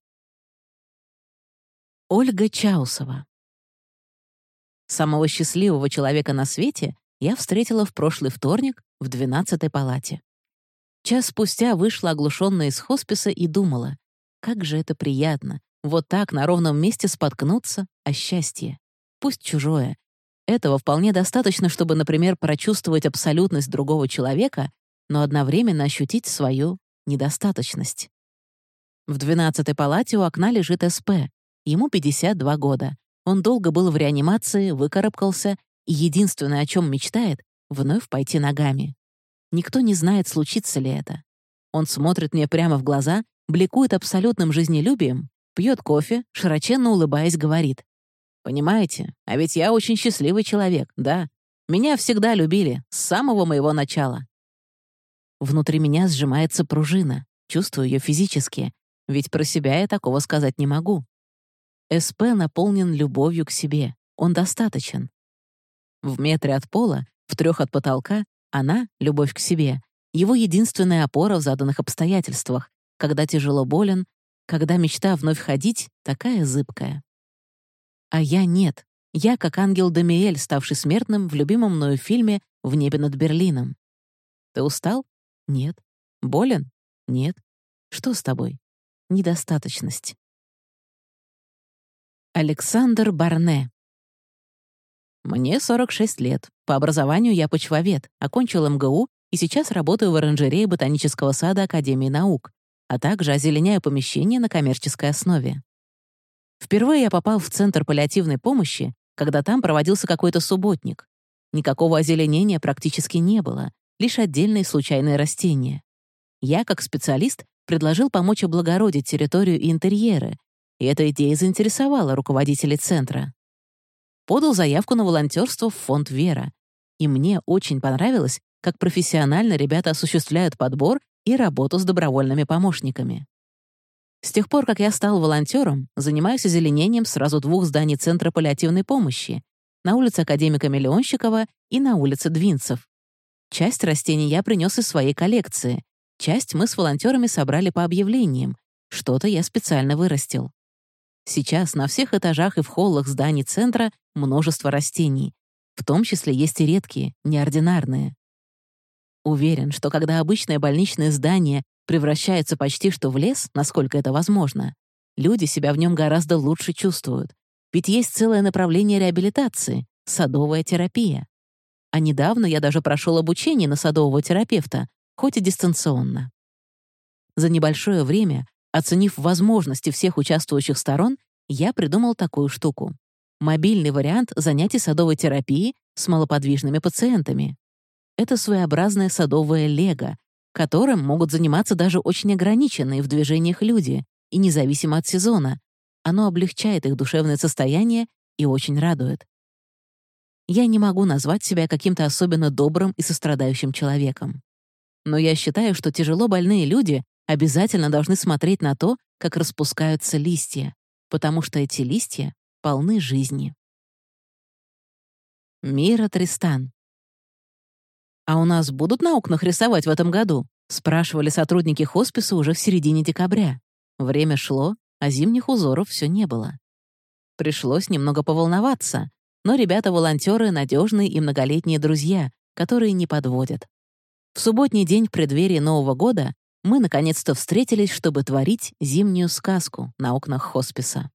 Ольга Чаусова. Самого счастливого человека на свете я встретила в прошлый вторник в 12-й палате. Час спустя вышла оглушенная из хосписа и думала, как же это приятно, вот так на ровном месте споткнуться о счастье. Пусть чужое. Этого вполне достаточно, чтобы, например, прочувствовать абсолютность другого человека, но одновременно ощутить свою недостаточность. В 12-й палате у окна лежит СП. Ему 52 года. Он долго был в реанимации, выкарабкался, и единственное, о чем мечтает — вновь пойти ногами. Никто не знает, случится ли это. Он смотрит мне прямо в глаза, бликует абсолютным жизнелюбием, пьет кофе, широченно улыбаясь, говорит: «Понимаете, а ведь я очень счастливый человек, да? Меня всегда любили, с самого моего начала». Внутри меня сжимается пружина. чувствую ее физически, ведь про себя я такого сказать не могу. СП наполнен любовью к себе, он достаточен. В метре от пола, в 3 от потолка, она, любовь к себе, его единственная опора в заданных обстоятельствах, когда тяжело болен, когда мечта вновь ходить такая зыбкая. А я нет. Я как ангел Дамиэль, ставший смертным в любимом мною фильме «В небе над Берлином». Ты устал? Нет. Болен? Нет. Что с тобой? Недостаточность. Александр Барне. Мне 46 лет. По образованию я почвовед, окончил МГУ и сейчас работаю в оранжерее Ботанического сада Академии наук, а также озеленяю помещение на коммерческой основе. Впервые я попал в Центр паллиативной помощи, когда там проводился какой-то субботник. Никакого озеленения практически не было, лишь отдельные случайные растения. Я, как специалист, предложил помочь облагородить территорию и интерьеры, и эта идея заинтересовала руководителей центра. Подал заявку на волонтерство в фонд «Вера», и мне очень понравилось, как профессионально ребята осуществляют подбор и работу с добровольными помощниками. С тех пор, как я стал волонтером, занимаюсь озеленением сразу 2 зданий Центра паллиативной помощи на улице Академика Миллионщикова и на улице Двинцев. Часть растений я принес из своей коллекции, часть мы с волонтерами собрали по объявлениям, что-то я специально вырастил. Сейчас на всех этажах и в холлах зданий центра множество растений, в том числе есть и редкие, неординарные. Уверен, что когда обычное больничное здание превращается почти что в лес, насколько это возможно, люди себя в нем гораздо лучше чувствуют. Ведь есть целое направление реабилитации — садовая терапия. А недавно я даже прошел обучение на садового терапевта, хоть и дистанционно. За небольшое время, оценив возможности всех участвующих сторон, я придумал такую штуку. Мобильный вариант занятий садовой терапии с малоподвижными пациентами. Это своеобразное садовое лего, которым могут заниматься даже очень ограниченные в движениях люди, и независимо от сезона. Оно облегчает их душевное состояние и очень радует. Я не могу назвать себя каким-то особенно добрым и сострадающим человеком. Но я считаю, что тяжело больные люди обязательно должны смотреть на то, как распускаются листья, потому что эти листья полны жизни. Мира Тристан. «А у нас будут на окнах рисовать в этом году?» — спрашивали сотрудники хосписа уже в середине декабря. Время шло, а зимних узоров все не было. Пришлось немного поволноваться, но ребята-волонтеры — надежные и многолетние друзья, которые не подводят. В субботний день в преддверии Нового года мы наконец-то встретились, чтобы творить зимнюю сказку на окнах хосписа.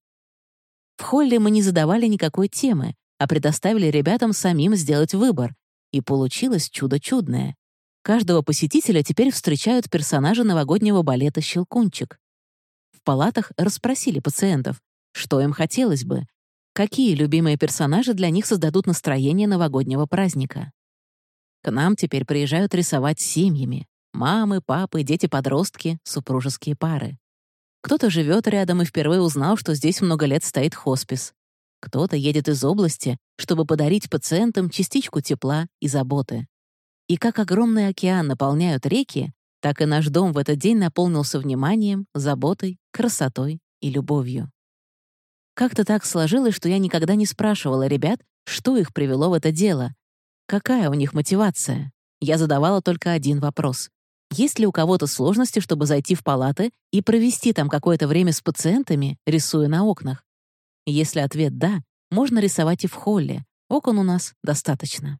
В холле мы не задавали никакой темы, а предоставили ребятам самим сделать выбор, и получилось чудо чудное. Каждого посетителя теперь встречают персонажи новогоднего балета «Щелкунчик». В палатах расспросили пациентов, что им хотелось бы, какие любимые персонажи для них создадут настроение новогоднего праздника. К нам теперь приезжают рисовать семьями. Мамы, папы, дети-подростки, супружеские пары. Кто-то живет рядом и впервые узнал, что здесь много лет стоит хоспис. Кто-то едет из области, чтобы подарить пациентам частичку тепла и заботы. И как огромный океан наполняют реки, так и наш дом в этот день наполнился вниманием, заботой, красотой и любовью. Как-то так сложилось, что я никогда не спрашивала ребят, что их привело в это дело, какая у них мотивация. Я задавала только один вопрос. Есть ли у кого-то сложности, чтобы зайти в палаты и провести там какое-то время с пациентами, рисуя на окнах? Если ответ «да», можно рисовать и в холле. Окон у нас достаточно.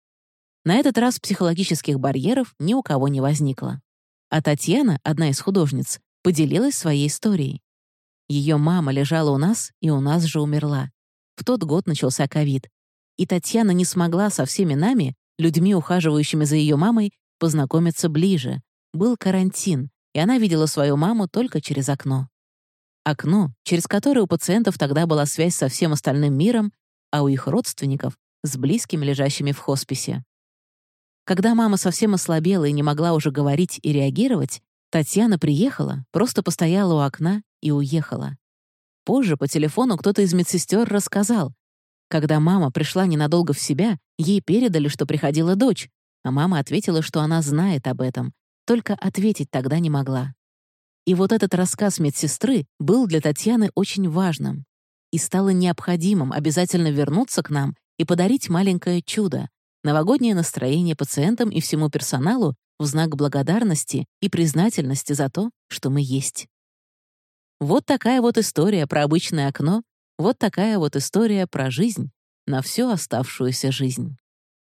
На этот раз психологических барьеров ни у кого не возникло. А Татьяна, одна из художниц, поделилась своей историей. Ее мама лежала у нас, и у нас же умерла. В тот год начался ковид. И Татьяна не смогла со всеми нами, людьми, ухаживающими за ее мамой, познакомиться ближе. Был карантин, и она видела свою маму только через окно. Окно, через которое у пациентов тогда была связь со всем остальным миром, а у их родственников — с близкими, лежащими в хосписе. Когда мама совсем ослабела и не могла уже говорить и реагировать, Татьяна приехала, просто постояла у окна и уехала. Позже по телефону кто-то из медсестер рассказал. Когда мама пришла ненадолго в себя, ей передали, что приходила дочь, а мама ответила, что она знает об этом, только ответить тогда не могла. И вот этот рассказ медсестры был для Татьяны очень важным. И стало необходимым обязательно вернуться к нам и подарить маленькое чудо — новогоднее настроение пациентам и всему персоналу в знак благодарности и признательности за то, что мы есть. Вот такая вот история про обычное окно, вот такая вот история про жизнь на всю оставшуюся жизнь.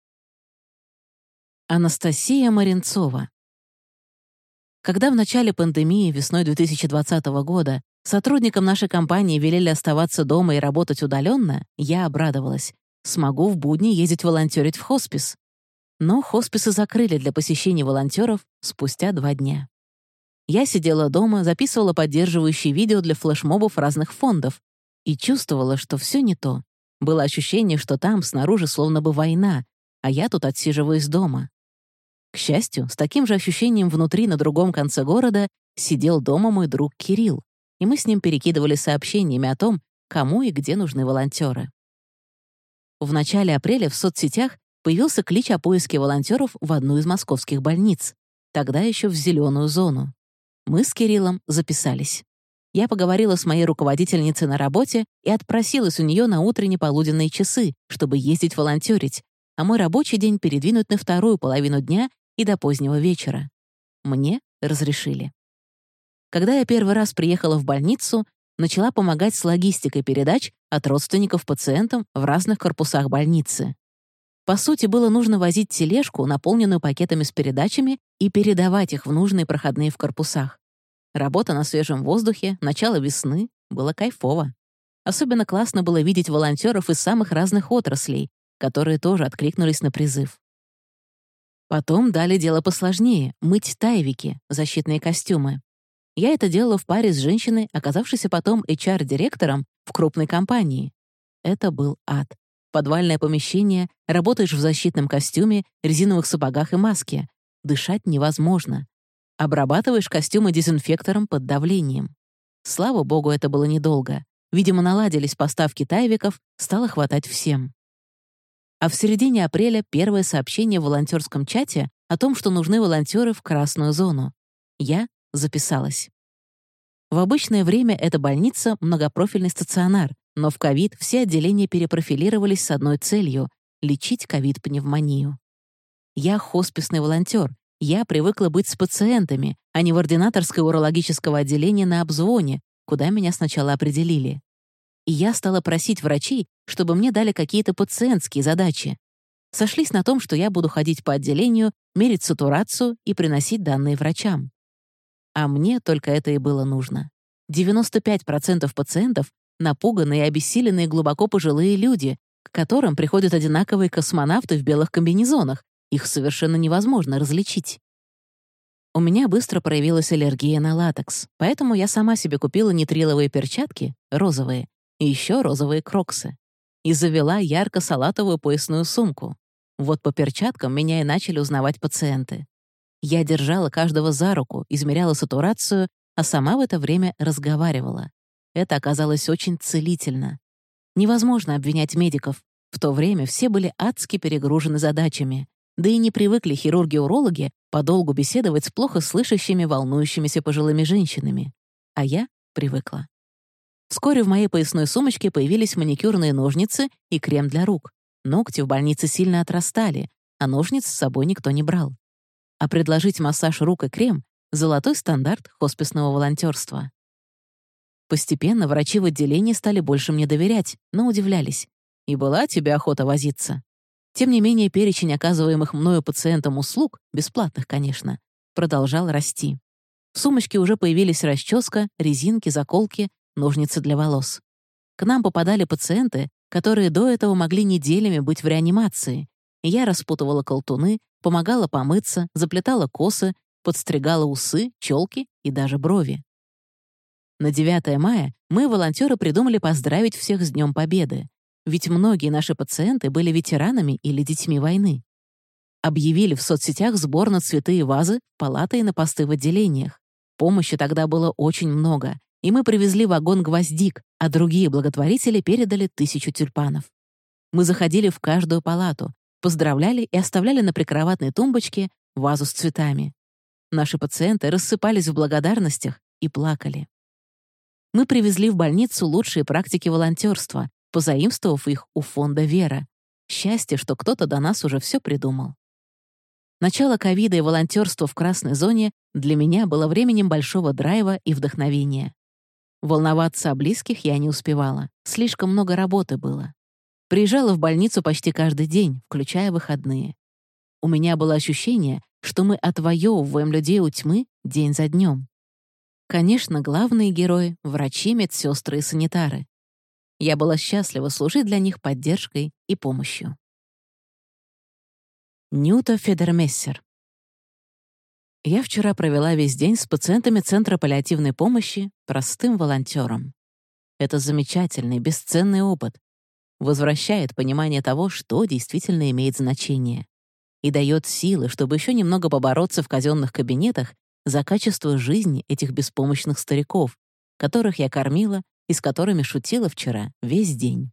Анастасия Маринцова. Когда в начале пандемии весной 2020 года сотрудникам нашей компании велели оставаться дома и работать удаленно, я обрадовалась. Смогу в будни ездить волонтерить в хоспис. Но хосписы закрыли для посещений волонтеров спустя 2 дня. Я сидела дома, записывала поддерживающие видео для флешмобов разных фондов и чувствовала, что все не то. Было ощущение, что там снаружи словно бы война, а я тут отсиживаюсь дома. К счастью, с таким же ощущением внутри на другом конце города сидел дома мой друг Кирилл, и мы с ним перекидывали сообщениями о том, кому и где нужны волонтеры. В начале апреля в соцсетях появился клич о поиске волонтеров в одну из московских больниц, тогда еще в зеленую зону. Мы с Кириллом записались. Я поговорила с моей руководительницей на работе и отпросилась у нее на утренние полуденные часы, чтобы ездить волонтерить, а мой рабочий день передвинуть на вторую половину дня и до позднего вечера. Мне разрешили. Когда я первый раз приехала в больницу, начала помогать с логистикой передач от родственников пациентам в разных корпусах больницы. По сути, было нужно возить тележку, наполненную пакетами с передачами, и передавать их в нужные проходные в корпусах. Работа на свежем воздухе, начало весны — было кайфово. Особенно классно было видеть волонтеров из самых разных отраслей, которые тоже откликнулись на призыв. Потом дали дело посложнее — мыть тайвики, защитные костюмы. Я это делала в паре с женщиной, оказавшейся потом HR-директором в крупной компании. Это был ад. Подвальное помещение, работаешь в защитном костюме, резиновых сапогах и маске. Дышать невозможно. Обрабатываешь костюмы дезинфектором под давлением. Слава богу, это было недолго. Видимо, наладились поставки тайвиков, стало хватать всем. А в середине апреля первое сообщение в волонтерском чате о том, что нужны волонтеры в красную зону. Я записалась. В обычное время эта больница — многопрофильный стационар, но в ковид все отделения перепрофилировались с одной целью — лечить ковид-пневмонию. Я хосписный волонтер, я привыкла быть с пациентами, а не в ординаторской урологического отделения на обзвоне, куда меня сначала определили. И я стала просить врачей, чтобы мне дали какие-то пациентские задачи. Сошлись на том, что я буду ходить по отделению, мерить сатурацию и приносить данные врачам. А мне только это и было нужно. 95% пациентов — напуганные и обессиленные глубоко пожилые люди, к которым приходят одинаковые космонавты в белых комбинезонах. Их совершенно невозможно различить. У меня быстро проявилась аллергия на латекс, поэтому я сама себе купила нитриловые перчатки, розовые, и еще розовые кроксы. И завела ярко-салатовую поясную сумку. Вот по перчаткам меня и начали узнавать пациенты. Я держала каждого за руку, измеряла сатурацию, а сама в это время разговаривала. Это оказалось очень целительно. Невозможно обвинять медиков. В то время все были адски перегружены задачами. Да и не привыкли хирурги-урологи подолгу беседовать с плохо слышащими, волнующимися пожилыми женщинами. А я привыкла. Вскоре в моей поясной сумочке появились маникюрные ножницы и крем для рук. Ногти в больнице сильно отрастали, а ножниц с собой никто не брал. А предложить массаж рук и крем — золотой стандарт хосписного волонтерства. Постепенно врачи в отделении стали больше мне доверять, но удивлялись. И была тебе охота возиться. Тем не менее, перечень оказываемых мною пациентам услуг, бесплатных, конечно, продолжал расти. В сумочке уже появились расческа, резинки, заколки, ножницы для волос. К нам попадали пациенты, которые до этого могли неделями быть в реанимации, и я распутывала колтуны, помогала помыться, заплетала косы, подстригала усы, челки и даже брови. На 9 мая мы, волонтеры, придумали поздравить всех с Днем Победы. Ведь многие наши пациенты были ветеранами или детьми войны. Объявили в соцсетях сбор на цветы и вазы, палаты и на посты в отделениях. Помощи тогда было очень много, и мы привезли вагон гвоздик, а другие благотворители передали 1000 тюльпанов. Мы заходили в каждую палату, поздравляли и оставляли на прикроватной тумбочке вазу с цветами. Наши пациенты рассыпались в благодарностях, и плакали. Мы привезли в больницу лучшие практики волонтерства, позаимствовав их у фонда «Вера». Счастье, что кто-то до нас уже все придумал. Начало ковида и волонтерство в красной зоне для меня было временем большого драйва и вдохновения. Волноваться о близких я не успевала, слишком много работы было. Приезжала в больницу почти каждый день, включая выходные. У меня было ощущение, что мы отвоевываем людей у тьмы день за днем. Конечно, главные герои — врачи, медсестры и санитары. Я была счастлива служить для них поддержкой и помощью. Нюта Федермессер. Я вчера провела весь день с пациентами Центра паллиативной помощи, простым волонтером. Это замечательный, бесценный опыт. Возвращает понимание того, что действительно имеет значение. И дает силы, чтобы еще немного побороться в казенных кабинетах за качество жизни этих беспомощных стариков, которых я кормила и с которыми шутила вчера весь день.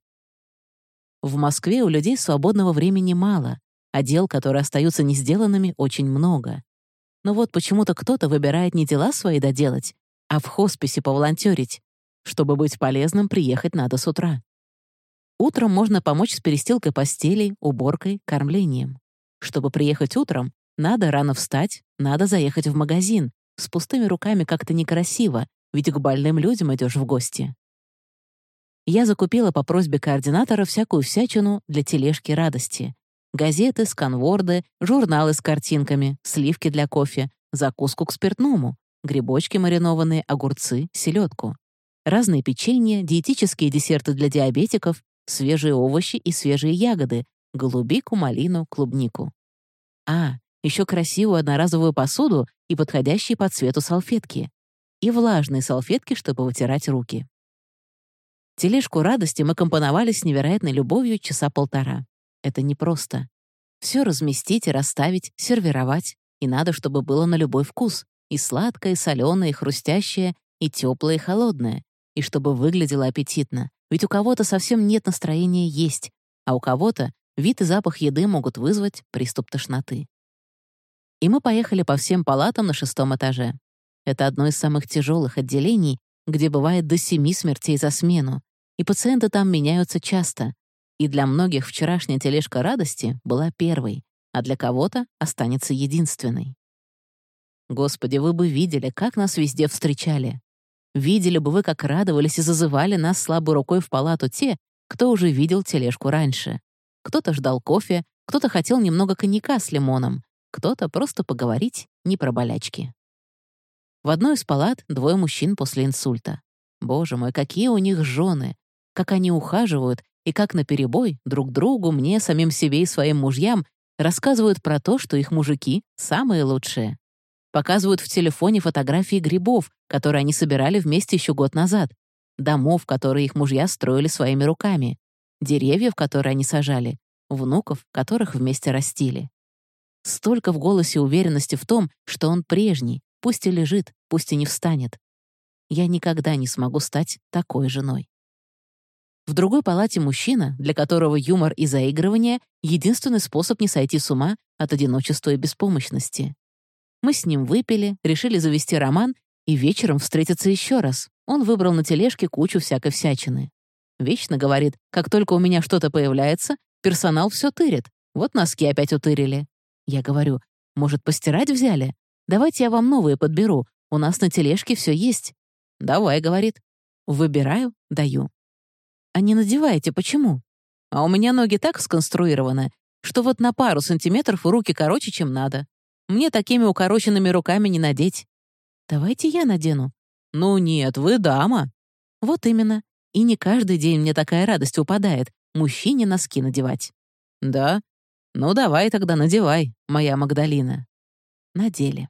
В Москве у людей свободного времени мало, а дел, которые остаются не сделанными, очень много. Но вот почему-то кто-то выбирает не дела свои доделать, а в хосписе поволонтерить. Чтобы быть полезным, приехать надо с утра. Утром можно помочь с перестилкой постелей, уборкой, кормлением. Чтобы приехать утром, надо рано встать, надо заехать в магазин. С пустыми руками как-то некрасиво, ведь к больным людям идешь в гости. Я закупила по просьбе координатора всякую всячину для тележки радости. Газеты, сканворды, журналы с картинками, сливки для кофе, закуску к спиртному, грибочки маринованные, огурцы, селедку. Разные печенья, диетические десерты для диабетиков, свежие овощи и свежие ягоды, голубику, малину, клубнику. Еще красивую одноразовую посуду и подходящие по цвету салфетки. И влажные салфетки, чтобы вытирать руки. Тележку радости мы компоновали с невероятной любовью часа полтора. Это непросто. Все разместить и расставить, сервировать. И надо, чтобы было на любой вкус. И сладкое, и соленое, и хрустящее, и теплое, и холодное. И чтобы выглядело аппетитно. Ведь у кого-то совсем нет настроения есть, а у кого-то вид и запах еды могут вызвать приступ тошноты. И мы поехали по всем палатам на 6-м этаже. Это одно из самых тяжелых отделений, где бывает до 7 смертей за смену, и пациенты там меняются часто. И для многих вчерашняя тележка радости была первой, а для кого-то останется единственной. Господи, вы бы видели, как нас везде встречали. Видели бы вы, как радовались и зазывали нас слабой рукой в палату те, кто уже видел тележку раньше. Кто-то ждал кофе, кто-то хотел немного коньяка с лимоном, кто-то просто поговорить не про болячки. В одной из палат 2 мужчин после инсульта. Боже мой, какие у них жены! Как они ухаживают и как наперебой друг другу, мне, самим себе и своим мужьям рассказывают про то, что их мужики самые лучшие. Показывают в телефоне фотографии грибов, которые они собирали вместе еще год назад, домов, которые их мужья строили своими руками, деревьев, которые они сажали, внуков, которых вместе растили. Столько в голосе уверенности в том, что он прежний, пусть и лежит, пусть и не встанет. Я никогда не смогу стать такой женой. В другой палате мужчина, для которого юмор и заигрывание — единственный способ не сойти с ума от одиночества и беспомощности. Мы с ним выпили, решили завести роман и вечером встретиться еще раз. Он выбрал на тележке кучу всякой всячины. Вечно говорит, как только у меня что-то появляется, персонал все тырит. Вот носки опять утырили. Я говорю, может, постирать взяли? Давайте я вам новые подберу. У нас на тележке все есть. Давай, говорит. Выбираю, даю. А не надевайте, почему? А у меня ноги так сконструированы, что вот на пару сантиметров руки короче, чем надо. Мне такими укороченными руками не надеть. Давайте я надену. Ну нет, вы дама. Вот именно. И не каждый день мне такая радость упадает мужчине носки надевать. Да? Ну давай тогда надевай, моя Магдалина. Надели.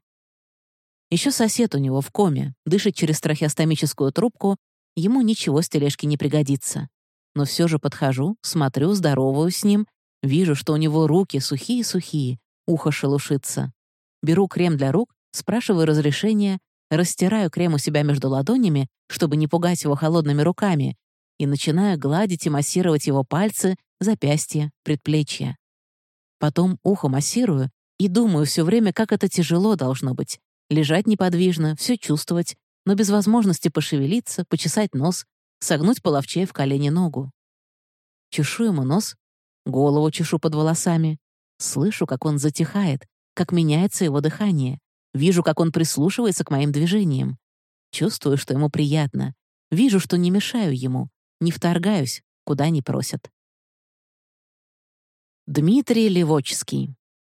Еще сосед у него в коме, дышит через трахеостомическую трубку, ему ничего с тележки не пригодится. Но все же подхожу, смотрю, здороваюсь с ним, вижу, что у него руки сухие-сухие, ухо шелушится. Беру крем для рук, спрашиваю разрешения, растираю крем у себя между ладонями, чтобы не пугать его холодными руками, и начинаю гладить и массировать его пальцы, запястья, предплечья. Потом ухо массирую и думаю все время, как это тяжело должно быть. Лежать неподвижно, все чувствовать, но без возможности пошевелиться, почесать нос, согнуть половчее в колени ногу. Чешу ему нос, голову чешу под волосами. Слышу, как он затихает, как меняется его дыхание. Вижу, как он прислушивается к моим движениям. Чувствую, что ему приятно. Вижу, что не мешаю ему, не вторгаюсь, куда не просят. Дмитрий Левочский.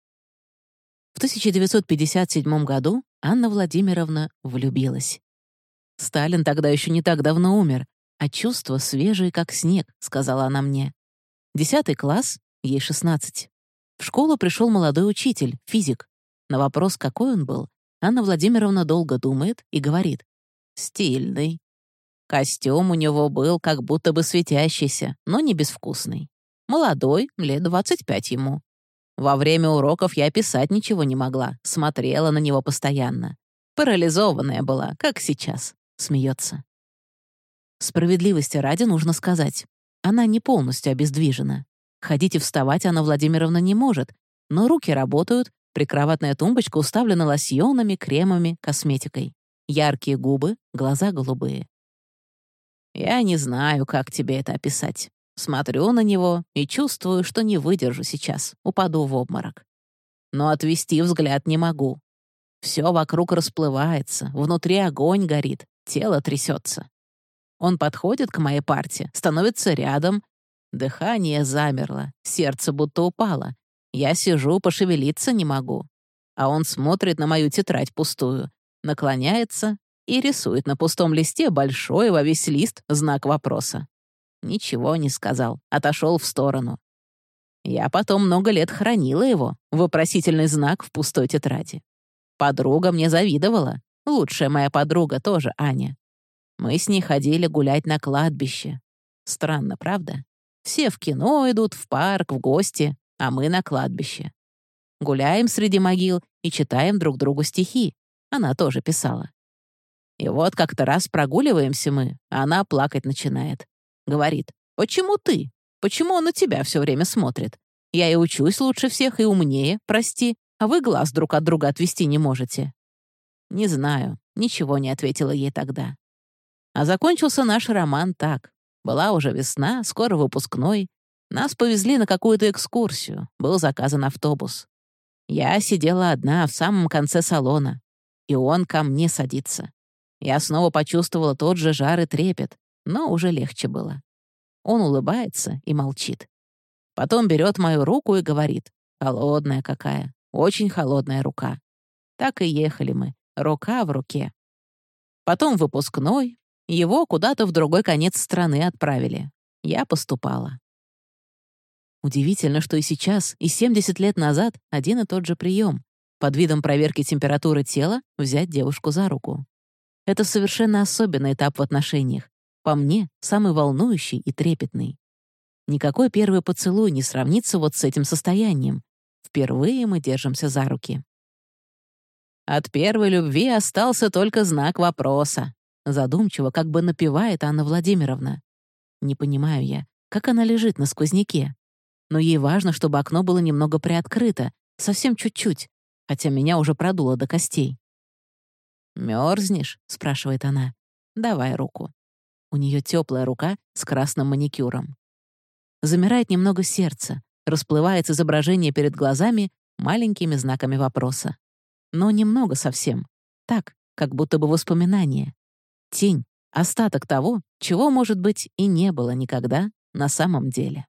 В 1957 году Анна Владимировна влюбилась. Сталин тогда еще не так давно умер, а чувства свежие, как снег, сказала она мне. 10 класс, ей 16. В школу пришел молодой учитель, физик. На вопрос, какой он был, Анна Владимировна долго думает и говорит: «Стильный». Костюм у него был как будто бы светящийся, но не безвкусный. Молодой, лет 25 ему. Во время уроков я писать ничего не могла, смотрела на него постоянно. Парализованная была, как сейчас, смеется. Справедливости ради нужно сказать, она не полностью обездвижена. Ходить и вставать Анна Владимировна не может, но руки работают, прикроватная тумбочка уставлена лосьонами, кремами, косметикой. Яркие губы, глаза голубые. Я не знаю, как тебе это описать. Смотрю на него и чувствую, что не выдержу сейчас, упаду в обморок. Но отвести взгляд не могу. Все вокруг расплывается, внутри огонь горит, тело трясется. Он подходит к моей парте, становится рядом. Дыхание замерло, сердце будто упало. Я сижу, пошевелиться не могу. А он смотрит на мою тетрадь пустую, наклоняется и рисует на пустом листе большой во весь лист знак вопроса. Ничего не сказал, отошел в сторону. Я потом много лет хранила его, вопросительный знак в пустой тетради. Подруга мне завидовала, лучшая моя подруга тоже Аня. Мы с ней ходили гулять на кладбище. Странно, правда? Все в кино идут, в парк, в гости, а мы на кладбище. Гуляем среди могил и читаем друг другу стихи. Она тоже писала. И вот как-то раз прогуливаемся мы, а она плакать начинает. Говорит: «Почему ты? Почему он на тебя все время смотрит? Я и учусь лучше всех, и умнее, прости, а вы глаз друг от друга отвести не можете». Не знаю, ничего не ответила ей тогда. А закончился наш роман так. Была уже весна, скоро выпускной. Нас повезли на какую-то экскурсию, был заказан автобус. Я сидела одна в самом конце салона, и он ко мне садится. Я снова почувствовала тот же жар и трепет, но уже легче было. Он улыбается и молчит. Потом берет мою руку и говорит: «Холодная какая, очень холодная рука». Так и ехали мы, рука в руке. Потом выпускной, его куда-то в другой конец страны отправили. Я поступала. Удивительно, что и сейчас, и 70 лет назад один и тот же прием. Под видом проверки температуры тела взять девушку за руку. Это совершенно особенный этап в отношениях. По мне, самый волнующий и трепетный. Никакой первый поцелуй не сравнится вот с этим состоянием. Впервые мы держимся за руки. От первой любви остался только знак вопроса. Задумчиво, как бы напевает Анна Владимировна. Не понимаю я, как она лежит на сквозняке. Но ей важно, чтобы окно было немного приоткрыто, совсем чуть-чуть, хотя меня уже продуло до костей. «Мёрзнешь?» — спрашивает она. «Давай руку». У нее теплая рука с красным маникюром. Замирает немного сердце, расплывается изображение перед глазами маленькими знаками вопроса. Но немного совсем. Так, как будто бы воспоминание. Тень, остаток того, чего, может быть, и не было никогда на самом деле.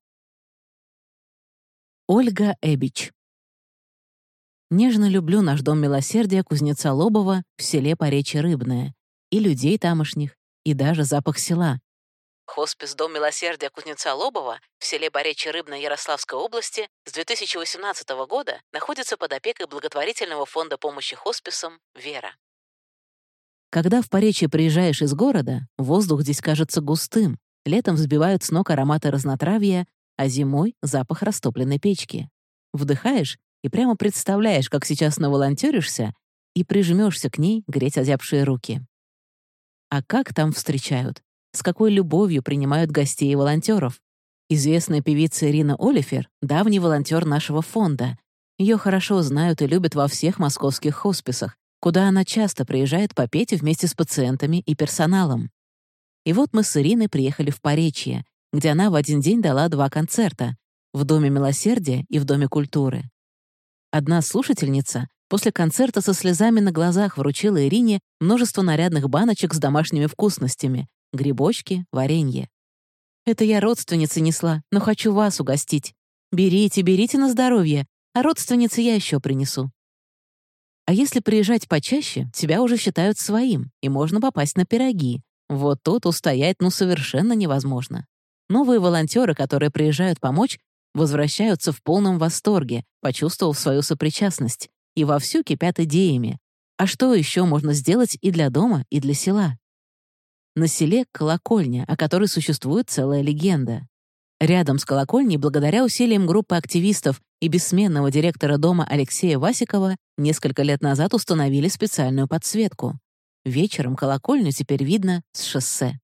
Ольга Эбич. Нежно люблю наш дом милосердия кузнеца Лобова в селе Поречье Рыбное, и людей тамошних, и даже запах села. Хоспис «Дом милосердия кузнеца Лобова» в селе Поречье Рыбное Ярославской области с 2018 года находится под опекой благотворительного фонда помощи хосписам «Вера». Когда в Поречье приезжаешь из города, воздух здесь кажется густым, летом взбивают с ног ароматы разнотравья, а зимой — запах растопленной печки. Вдыхаешь и прямо представляешь, как сейчас наволонтёришься и прижмешься к ней греть озябшие руки. А как там встречают? С какой любовью принимают гостей и волонтеров? Известная певица Ирина Олифер — давний волонтер нашего фонда. Ее хорошо знают и любят во всех московских хосписах, куда она часто приезжает попеть вместе с пациентами и персоналом. И вот мы с Ириной приехали в Поречье, где она в один день дала 2 концерта — в Доме милосердия и в Доме культуры. Одна слушательница после концерта со слезами на глазах вручила Ирине множество нарядных баночек с домашними вкусностями — грибочки, варенье. «Это я родственнице несла, но хочу вас угостить. Берите, берите на здоровье, а родственнице я еще принесу». А если приезжать почаще, тебя уже считают своим, и можно попасть на пироги. Вот тут устоять совершенно невозможно. Новые волонтеры, которые приезжают помочь, возвращаются в полном восторге, почувствовав свою сопричастность, и вовсю кипят идеями. А что еще можно сделать и для дома, и для села? На селе колокольня, о которой существует целая легенда. Рядом с колокольней, благодаря усилиям группы активистов и бессменного директора дома Алексея Васикова, несколько лет назад установили специальную подсветку. Вечером колокольню теперь видно с шоссе.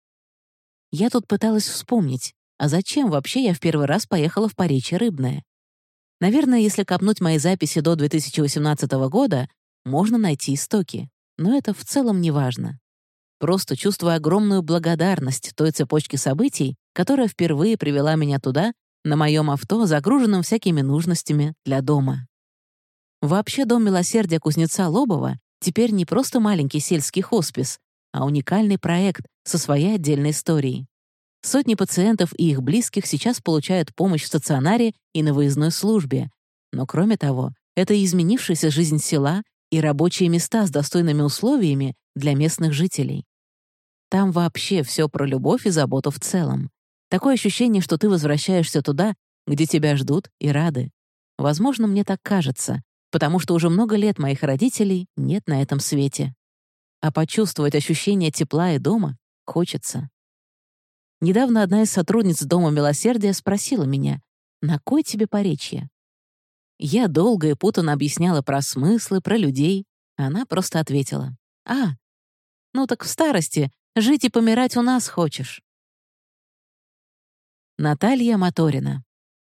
Я тут пыталась вспомнить, а зачем вообще я в первый раз поехала в Поречье Рыбное? Наверное, если копнуть мои записи до 2018 года, можно найти истоки, но это в целом не важно. Просто чувствую огромную благодарность той цепочке событий, которая впервые привела меня туда, на моем авто, загруженном всякими нужностями для дома. Вообще, Дом милосердия кузнеца Лобова теперь не просто маленький сельский хоспис, а уникальный проект со своей отдельной историей. Сотни пациентов и их близких сейчас получают помощь в стационаре и на выездной службе. Но кроме того, это изменившаяся жизнь села и рабочие места с достойными условиями для местных жителей. Там вообще все про любовь и заботу в целом. Такое ощущение, что ты возвращаешься туда, где тебя ждут и рады. Возможно, мне так кажется, потому что уже много лет моих родителей нет на этом свете. А почувствовать ощущение тепла и дома хочется. Недавно одна из сотрудниц Дома милосердия спросила меня: «На кой тебе Поречье?» Я долго и путанно объясняла про смыслы, про людей. Она просто ответила: ну так в старости жить и помирать у нас хочешь». Наталья Моторина.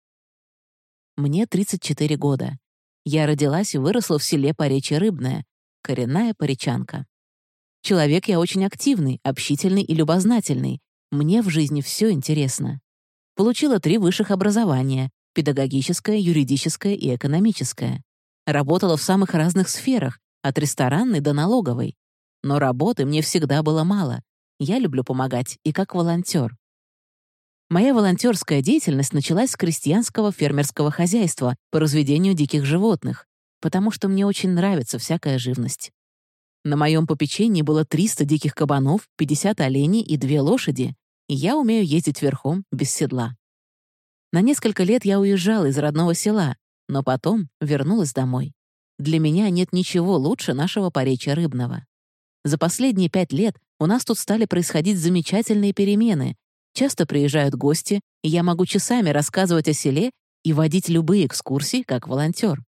Мне 34 года. Я родилась и выросла в селе Поречье Рыбное, коренная поречанка. Человек я очень активный, общительный и любознательный. Мне в жизни все интересно. Получила 3 высших образования — педагогическое, юридическое и экономическое. Работала в самых разных сферах, от ресторанной до налоговой. Но работы мне всегда было мало. Я люблю помогать и как волонтер. Моя волонтерская деятельность началась с крестьянского фермерского хозяйства по разведению диких животных, потому что мне очень нравится всякая живность. На моем попечении было 300 диких кабанов, 50 оленей и 2 лошади, и я умею ездить верхом без седла. На несколько лет я уезжала из родного села, но потом вернулась домой. Для меня нет ничего лучше нашего Поречья Рыбного. За последние 5 лет у нас тут стали происходить замечательные перемены. Часто приезжают гости, и я могу часами рассказывать о селе и водить любые экскурсии как волонтер.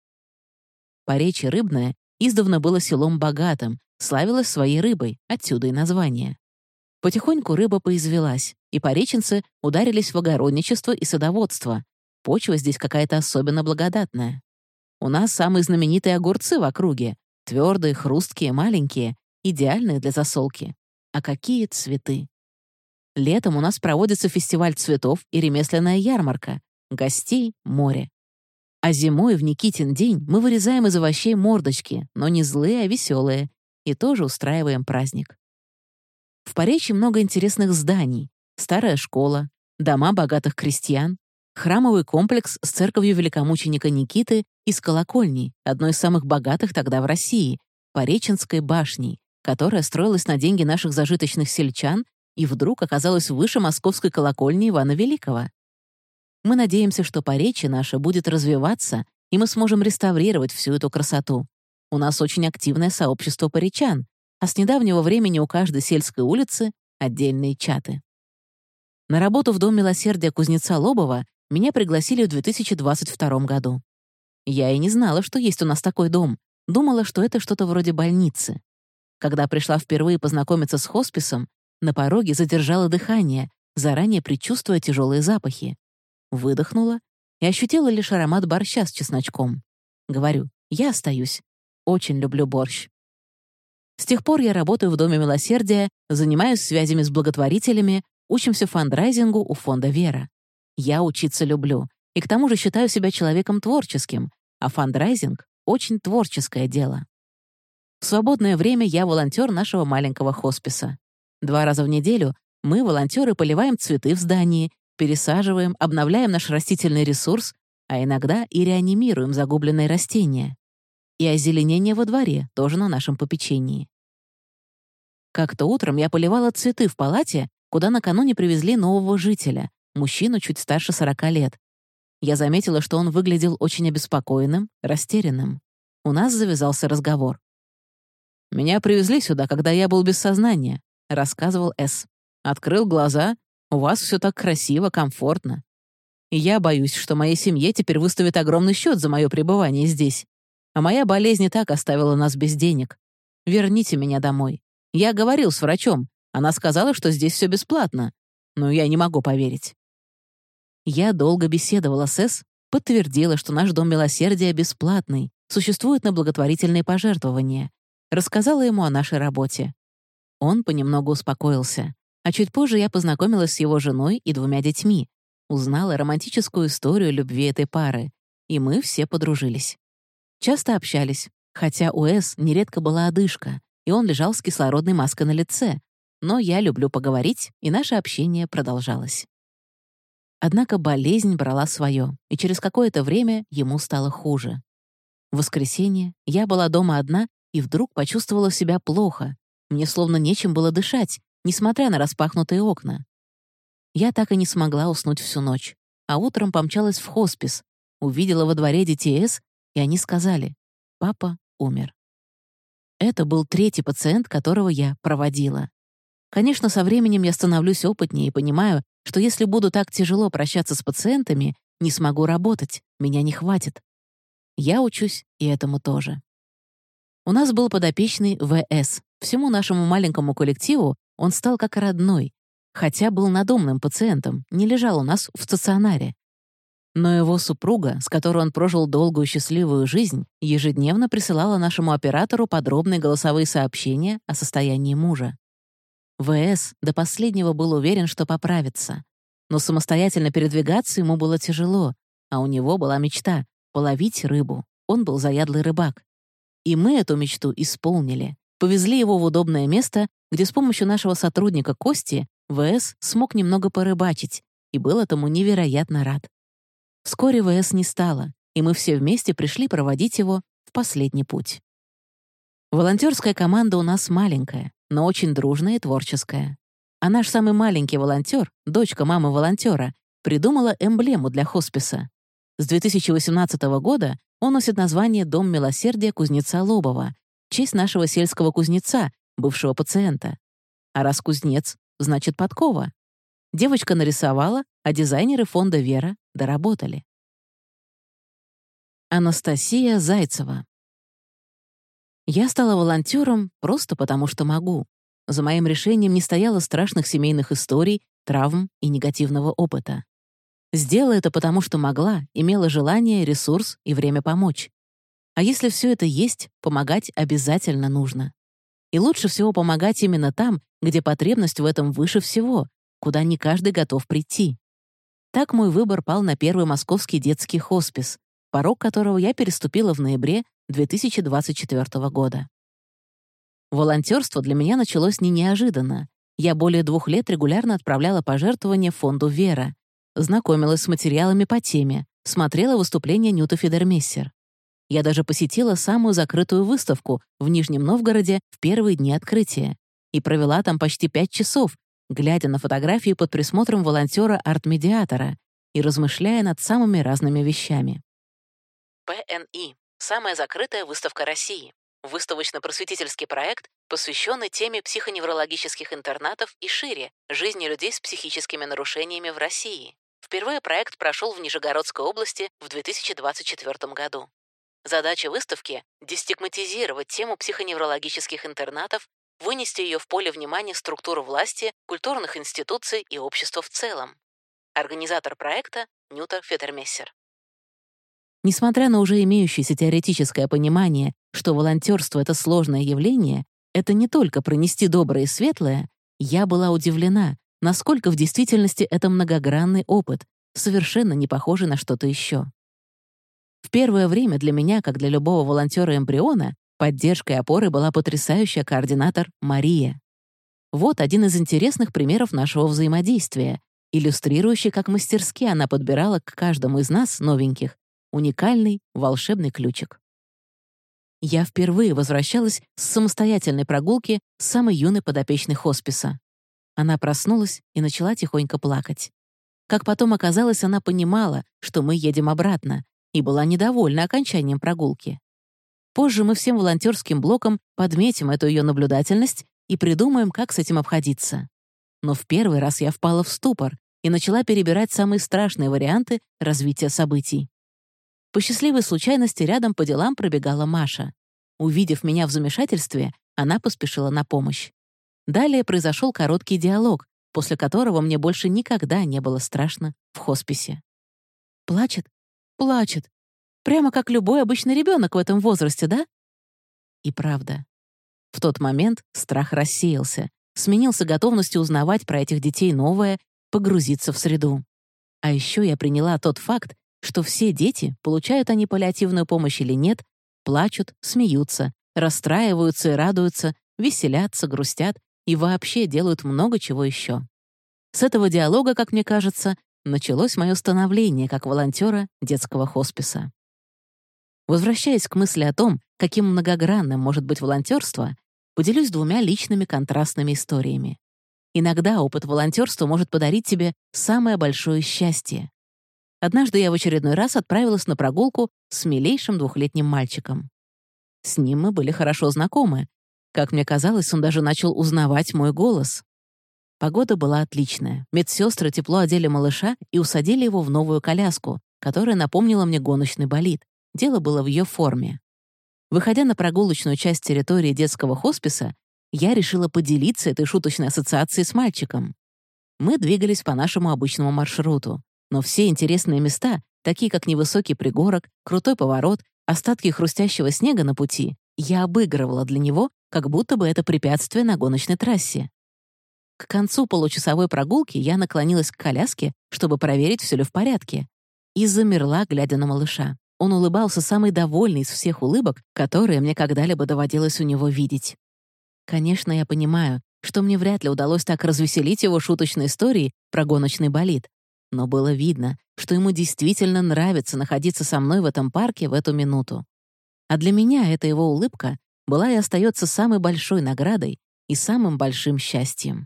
Поречье Рыбное издавна было селом богатым, славилось своей рыбой, отсюда и название. Потихоньку рыба поизвелась, и пореченцы ударились в огородничество и садоводство. Почва здесь какая-то особенно благодатная. У нас самые знаменитые огурцы в округе. Твердые, хрусткие, маленькие, идеальные для засолки. А какие цветы! Летом у нас проводится фестиваль цветов и ремесленная ярмарка. Гостей — море. А зимой в Никитин день мы вырезаем из овощей мордочки, но не злые, а веселые, и тоже устраиваем праздник. В Поречье много интересных зданий. Старая школа, дома богатых крестьян, храмовый комплекс с церковью великомученика Никиты и с колокольней, одной из самых богатых тогда в России, Пореченской башней, которая строилась на деньги наших зажиточных сельчан и вдруг оказалась выше московской колокольни Ивана Великого. Мы надеемся, что Поречье наше будет развиваться, и мы сможем реставрировать всю эту красоту. У нас очень активное сообщество поречан, а с недавнего времени у каждой сельской улицы отдельные чаты. На работу в Дом милосердия кузнеца Лобова меня пригласили в 2022 году. Я и не знала, что есть у нас такой дом, думала, что это что-то вроде больницы. Когда пришла впервые познакомиться с хосписом, на пороге задержала дыхание, заранее предчувствуя тяжелые запахи. Выдохнула и ощутила лишь аромат борща с чесночком. Говорю, я остаюсь. Очень люблю борщ. С тех пор я работаю в Доме милосердия, занимаюсь связями с благотворителями, учимся фандрайзингу у фонда «Вера». Я учиться люблю, и к тому же считаю себя человеком творческим, а фандрайзинг — очень творческое дело. В свободное время я волонтер нашего маленького хосписа. 2 раза в неделю мы, волонтеры, поливаем цветы в здании, пересаживаем, обновляем наш растительный ресурс, а иногда и реанимируем загубленные растения. И озеленение во дворе тоже на нашем попечении. Как-то утром я поливала цветы в палате, куда накануне привезли нового жителя, мужчину чуть старше 40 лет. Я заметила, что он выглядел очень обеспокоенным, растерянным. У нас завязался разговор. «Меня привезли сюда, когда я был без сознания», — рассказывал С. «Открыл глаза. У вас все так красиво, комфортно. И я боюсь, что моей семье теперь выставят огромный счет за мое пребывание здесь. А моя болезнь и так оставила нас без денег. Верните меня домой. Я говорил с врачом. Она сказала, что здесь все бесплатно. Но я не могу поверить». Я долго беседовала с С, подтвердила, что наш Дом милосердия бесплатный, существуют на благотворительные пожертвования. Рассказала ему о нашей работе. Он понемногу успокоился. А чуть позже я познакомилась с его женой и 2 детьми, узнала романтическую историю любви этой пары, и мы все подружились. Часто общались, хотя у С нередко была одышка, и он лежал с кислородной маской на лице, но я люблю поговорить, и наше общение продолжалось. Однако болезнь брала свое, и через какое-то время ему стало хуже. В воскресенье я была дома одна и вдруг почувствовала себя плохо. Мне словно нечем было дышать, несмотря на распахнутые окна. Я так и не смогла уснуть всю ночь, а утром помчалась в хоспис, увидела во дворе детей С, и они сказали: «Папа умер». Это был 3-й пациент, которого я проводила. Конечно, со временем я становлюсь опытнее и понимаю, что если буду так тяжело прощаться с пациентами, не смогу работать, меня не хватит. Я учусь и этому тоже. У нас был подопечный В.С. Всему нашему маленькому коллективу он стал как родной, хотя был надомным пациентом, не лежал у нас в стационаре. Но его супруга, с которой он прожил долгую счастливую жизнь, ежедневно присылала нашему оператору подробные голосовые сообщения о состоянии мужа. В.С. до последнего был уверен, что поправится. Но самостоятельно передвигаться ему было тяжело, а у него была мечта — половить рыбу. Он был заядлый рыбак. И мы эту мечту исполнили. Повезли его в удобное место, где с помощью нашего сотрудника Кости В.С. смог немного порыбачить, и был этому невероятно рад. Вскоре В.С. не стало, и мы все вместе пришли проводить его в последний путь. Волонтерская команда у нас маленькая, но очень дружная и творческая. А наш самый маленький волонтер, дочка мамы волонтера, придумала эмблему для хосписа. С 2018 года он носит название «Дом милосердия кузнеца Лобова», в честь нашего сельского кузнеца, бывшего пациента. А раз кузнец, значит подкова. Девочка нарисовала, а дизайнеры фонда «Вера» доработали. Анастасия Зайцева. Я стала волонтером просто потому, что могу. За моим решением не стояло страшных семейных историй, травм и негативного опыта. Сделала это потому, что могла, имела желание, ресурс и время помочь. А если все это есть, помогать обязательно нужно. И лучше всего помогать именно там, где потребность в этом выше всего, куда не каждый готов прийти. Так мой выбор пал на первый московский детский хоспис, порог которого я переступила в ноябре 2024 года. Волонтерство для меня началось не неожиданно. Я более 2 лет регулярно отправляла пожертвования фонду «Вера», знакомилась с материалами по теме, смотрела выступления Нюты Федермессер. Я даже посетила самую закрытую выставку в Нижнем Новгороде в первые дни открытия и провела там почти 5 часов, глядя на фотографии под присмотром волонтера-арт-медиатора и размышляя над самыми разными вещами. ПНИ — самая закрытая выставка России. Выставочно-просветительский проект, посвященный теме психоневрологических интернатов и шире жизни людей с психическими нарушениями в России. Впервые проект прошел в Нижегородской области в 2024 году. Задача выставки — дестигматизировать тему психоневрологических интернатов, вынести ее в поле внимания структур власти, культурных институций и общества в целом. Организатор проекта — Нюта Федермессер. Несмотря на уже имеющееся теоретическое понимание, что волонтерство — это сложное явление, Это не только пронести доброе и светлое, я была удивлена, насколько в действительности это многогранный опыт, совершенно не похожий на что-то еще. В первое время для меня, как для любого волонтера-эмбриона, поддержкой и опорой была потрясающая координатор Мария. Вот один из интересных примеров нашего взаимодействия, иллюстрирующий, как мастерски она подбирала к каждому из нас, новеньких, уникальный волшебный ключик. Я впервые возвращалась с самостоятельной прогулки с самой юной подопечной хосписа. Она проснулась и начала тихонько плакать. Как потом оказалось, она понимала, что мы едем обратно, и была недовольна окончанием прогулки. Позже мы всем волонтерским блоком подметим эту ее наблюдательность и придумаем, как с этим обходиться. Но в первый раз я впала в ступор и начала перебирать самые страшные варианты развития событий. По счастливой случайности рядом по делам пробегала Маша. Увидев меня в замешательстве, она поспешила на помощь. Далее произошел короткий диалог, после которого мне больше никогда не было страшно в хосписе. Плачет? Плачет. Прямо как любой обычный ребенок в этом возрасте, да? И правда. В тот момент страх рассеялся, сменился готовностью узнавать про этих детей новое, погрузиться в среду. А еще я приняла тот факт, что все дети, получают они паллиативную помощь или нет, плачут, смеются, расстраиваются и радуются, веселятся, грустят и вообще делают много чего еще. С этого диалога, как мне кажется, началось мое становление как волонтера детского хосписа. Возвращаясь к мысли о том, каким многогранным может быть волонтерство, поделюсь двумя личными контрастными историями. Иногда опыт волонтерства может подарить тебе самое большое счастье. Однажды я в очередной раз отправилась на прогулку с милейшим 2-летним мальчиком. С ним мы были хорошо знакомы. Как мне казалось, он даже начал узнавать мой голос. Погода была отличная. Медсестры тепло одели малыша и усадили его в новую коляску, которая напомнила мне гоночный болид. Дело было в ее форме. Выходя на прогулочную часть территории детского хосписа, я решила поделиться этой шуточной ассоциацией с мальчиком. Мы двигались по нашему обычному маршруту, но все интересные места, такие как невысокий пригорок, крутой поворот, остатки хрустящего снега на пути, я обыгрывала для него, как будто бы это препятствие на гоночной трассе. К концу получасовой прогулки я наклонилась к коляске, чтобы проверить, все ли в порядке, и замерла, глядя на малыша. Он улыбался самый довольный из всех улыбок, которые мне когда-либо доводилось у него видеть. Конечно, я понимаю, что мне вряд ли удалось так развеселить его шуточной историей про гоночный болид, но было видно, что ему действительно нравится находиться со мной в этом парке в эту минуту. А для меня эта его улыбка была и остается самой большой наградой и самым большим счастьем.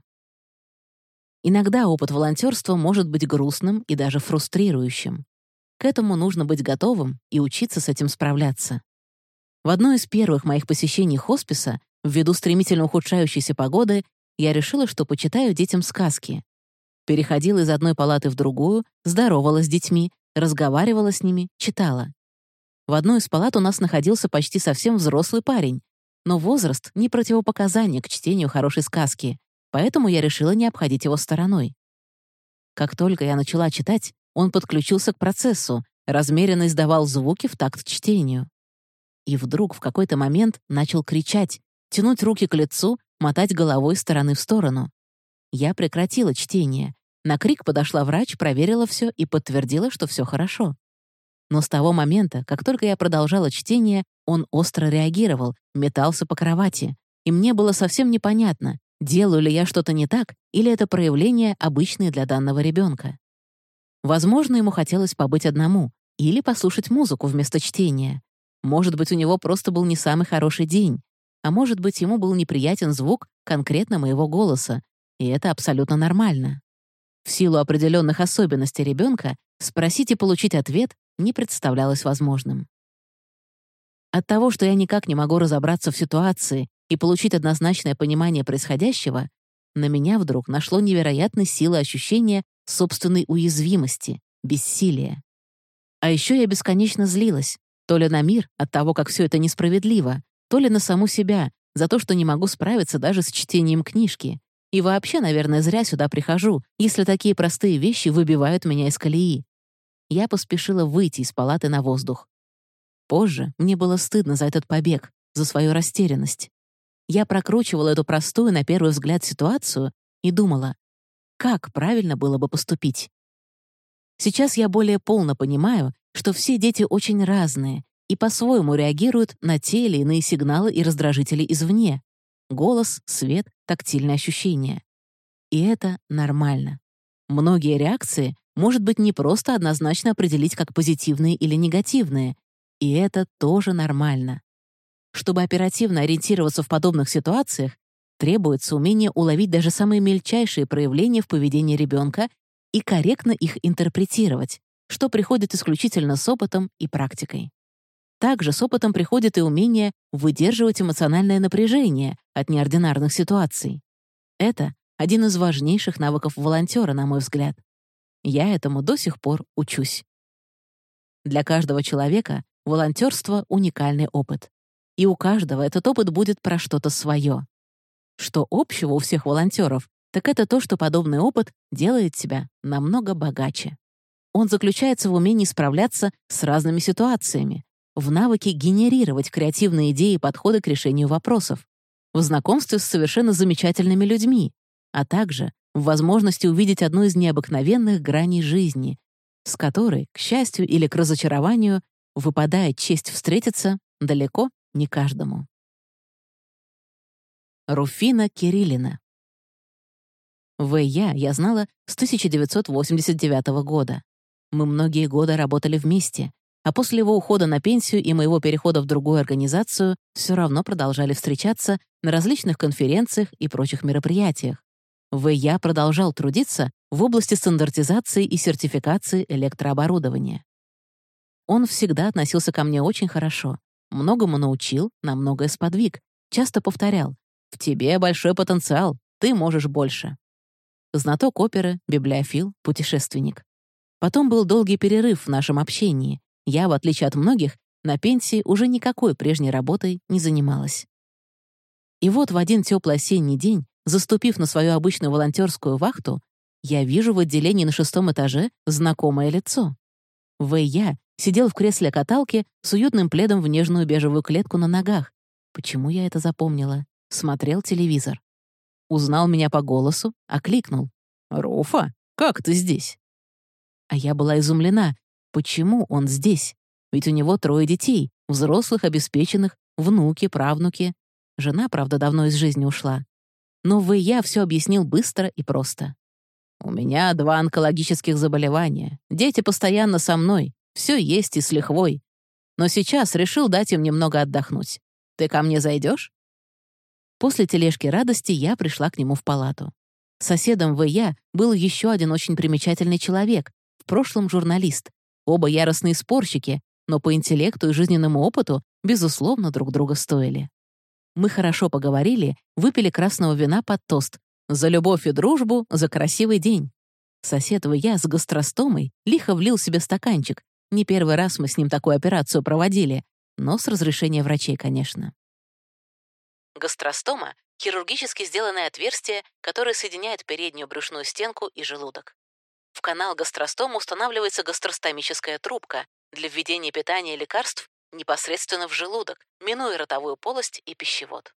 Иногда опыт волонтерства может быть грустным и даже фрустрирующим. К этому нужно быть готовым и учиться с этим справляться. В одно из первых моих посещений хосписа, ввиду стремительно ухудшающейся погоды, я решила, что почитаю детям сказки. Переходила из одной палаты в другую, здоровалась с детьми, разговаривала с ними, читала. В одной из палат у нас находился почти совсем взрослый парень, но возраст — не противопоказание к чтению хорошей сказки, поэтому я решила не обходить его стороной. Как только я начала читать, он подключился к процессу, размеренно издавал звуки в такт чтению. И вдруг в какой-то момент начал кричать, тянуть руки к лицу, мотать головой из стороны в сторону. Я прекратила чтение. На крик подошла врач, проверила все и подтвердила, что все хорошо. Но с того момента, как только я продолжала чтение, он остро реагировал, метался по кровати, и мне было совсем непонятно, делаю ли я что-то не так или это проявления, обычные для данного ребенка. Возможно, ему хотелось побыть одному или послушать музыку вместо чтения. Может быть, у него просто был не самый хороший день, а может быть, ему был неприятен звук конкретно моего голоса, и это абсолютно нормально. В силу определенных особенностей ребенка спросить и получить ответ не представлялось возможным. От того, что я никак не могу разобраться в ситуации и получить однозначное понимание происходящего, на меня вдруг нашло невероятной силы ощущения собственной уязвимости, бессилия. А еще я бесконечно злилась, то ли на мир от того, как все это несправедливо, то ли на саму себя за то, что не могу справиться даже с чтением книжки. И вообще, наверное, зря сюда прихожу, если такие простые вещи выбивают меня из колеи. Я поспешила выйти из палаты на воздух. Позже мне было стыдно за этот побег, за свою растерянность. Я прокручивала эту простую, на первый взгляд, ситуацию и думала, как правильно было бы поступить. Сейчас я более полно понимаю, что все дети очень разные и по-своему реагируют на те или иные сигналы и раздражители извне. Голос, свет, тактильные ощущения. И это нормально. Многие реакции может быть не просто однозначно определить как позитивные или негативные, и это тоже нормально. Чтобы оперативно ориентироваться в подобных ситуациях, требуется умение уловить даже самые мельчайшие проявления в поведении ребенка и корректно их интерпретировать, что приходит исключительно с опытом и практикой. Также с опытом приходит и умение выдерживать эмоциональное напряжение от неординарных ситуаций. Это один из важнейших навыков волонтера, на мой взгляд. Я этому до сих пор учусь. Для каждого человека волонтерство — уникальный опыт. И у каждого этот опыт будет про что-то свое. Что общего у всех волонтеров, так это то, что подобный опыт делает тебя намного богаче. Он заключается в умении справляться с разными ситуациями, в навыке генерировать креативные идеи и подходы к решению вопросов, в знакомстве с совершенно замечательными людьми, а также в возможности увидеть одну из необыкновенных граней жизни, с которой, к счастью или к разочарованию, выпадает честь встретиться далеко не каждому. Руфина Кириллина. Я знала с 1989 года. Мы многие годы работали вместе, а после его ухода на пенсию и моего перехода в другую организацию все равно продолжали встречаться на различных конференциях и прочих мероприятиях. Я продолжал трудиться в области стандартизации и сертификации электрооборудования. Он всегда относился ко мне очень хорошо, многому научил, на многое сподвиг, часто повторял: «В тебе большой потенциал, ты можешь больше». Знаток оперы, библиофил, путешественник. Потом был долгий перерыв в нашем общении. Я, в отличие от многих, на пенсии уже никакой прежней работой не занималась. И вот в один теплый осенний день, заступив на свою обычную волонтерскую вахту, я вижу в отделении на 6-м этаже знакомое лицо. Я сидел в кресле каталки с уютным пледом в нежную бежевую клетку на ногах. Почему я это запомнила? Смотрел телевизор. Узнал меня по голосу, окликнул: «Руфа, как ты здесь?» А я была изумлена. Почему он здесь? Ведь у него 3 детей, взрослых, обеспеченных, внуки, правнуки. Жена, правда, давно из жизни ушла. Но я все объяснил быстро и просто. «У меня 2 онкологических заболевания. Дети постоянно со мной. Все есть и с лихвой. Но сейчас решил дать им немного отдохнуть. Ты ко мне зайдешь?» После тележки радости я пришла к нему в палату. Соседом был еще один очень примечательный человек, в прошлом журналист. Оба яростные спорщики, но по интеллекту и жизненному опыту, безусловно, друг друга стоили. Мы хорошо поговорили, выпили красного вина под тост. За любовь и дружбу, за красивый день. Сосед с гастростомой лихо влил себе стаканчик. Не первый раз мы с ним такую операцию проводили, но с разрешения врачей, конечно. Гастростома — хирургически сделанное отверстие, которое соединяет переднюю брюшную стенку и желудок. В канал гастростома устанавливается гастростомическая трубка для введения питания и лекарств непосредственно в желудок, минуя ротовую полость и пищевод.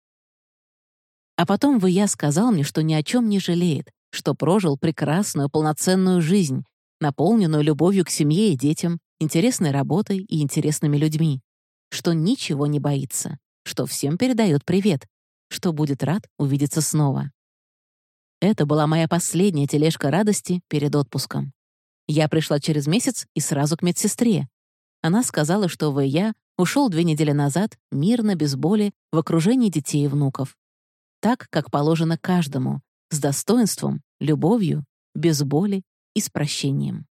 А потом сказал мне, что ни о чем не жалеет, что прожил прекрасную, полноценную жизнь, наполненную любовью к семье и детям, интересной работой и интересными людьми, что ничего не боится, что всем передает привет, что будет рад увидеться снова. Это была моя последняя тележка радости перед отпуском. Я пришла через месяц и сразу к медсестре. Она сказала, что ушел 2 недели назад, мирно, без боли, в окружении детей и внуков. Так, как положено каждому, с достоинством, любовью, без боли и с прощением.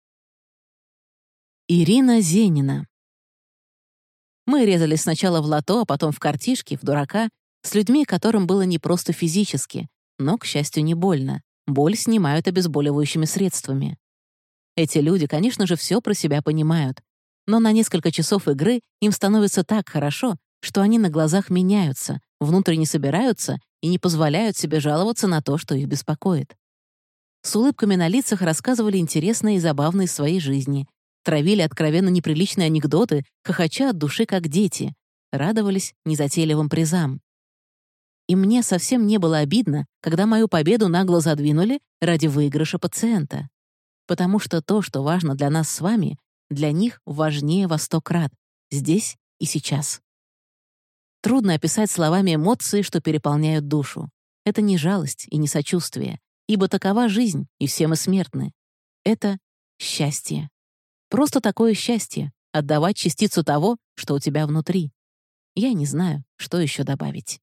Ирина Зенина. Мы резались сначала в лото, а потом в картишки, в дурака, с людьми, которым было не просто физически, но, к счастью, не больно. Боль снимают обезболивающими средствами. Эти люди, конечно же, все про себя понимают, но на несколько часов игры им становится так хорошо, что они на глазах меняются, внутренне собираются и не позволяют себе жаловаться на то, что их беспокоит. С улыбками на лицах рассказывали интересные и забавные из своей жизни, травили откровенно неприличные анекдоты, хохоча от души, как дети, радовались незатейливым призам. И мне совсем не было обидно, когда мою победу нагло задвинули ради выигрыша пациента. Потому что то, что важно для нас с вами, для них важнее во 100 крат, здесь и сейчас. Трудно описать словами эмоции, что переполняют душу. Это не жалость и не сочувствие, ибо такова жизнь, и все мы смертны. Это счастье. Просто такое счастье — отдавать частицу того, что у тебя внутри. Я не знаю, что еще добавить.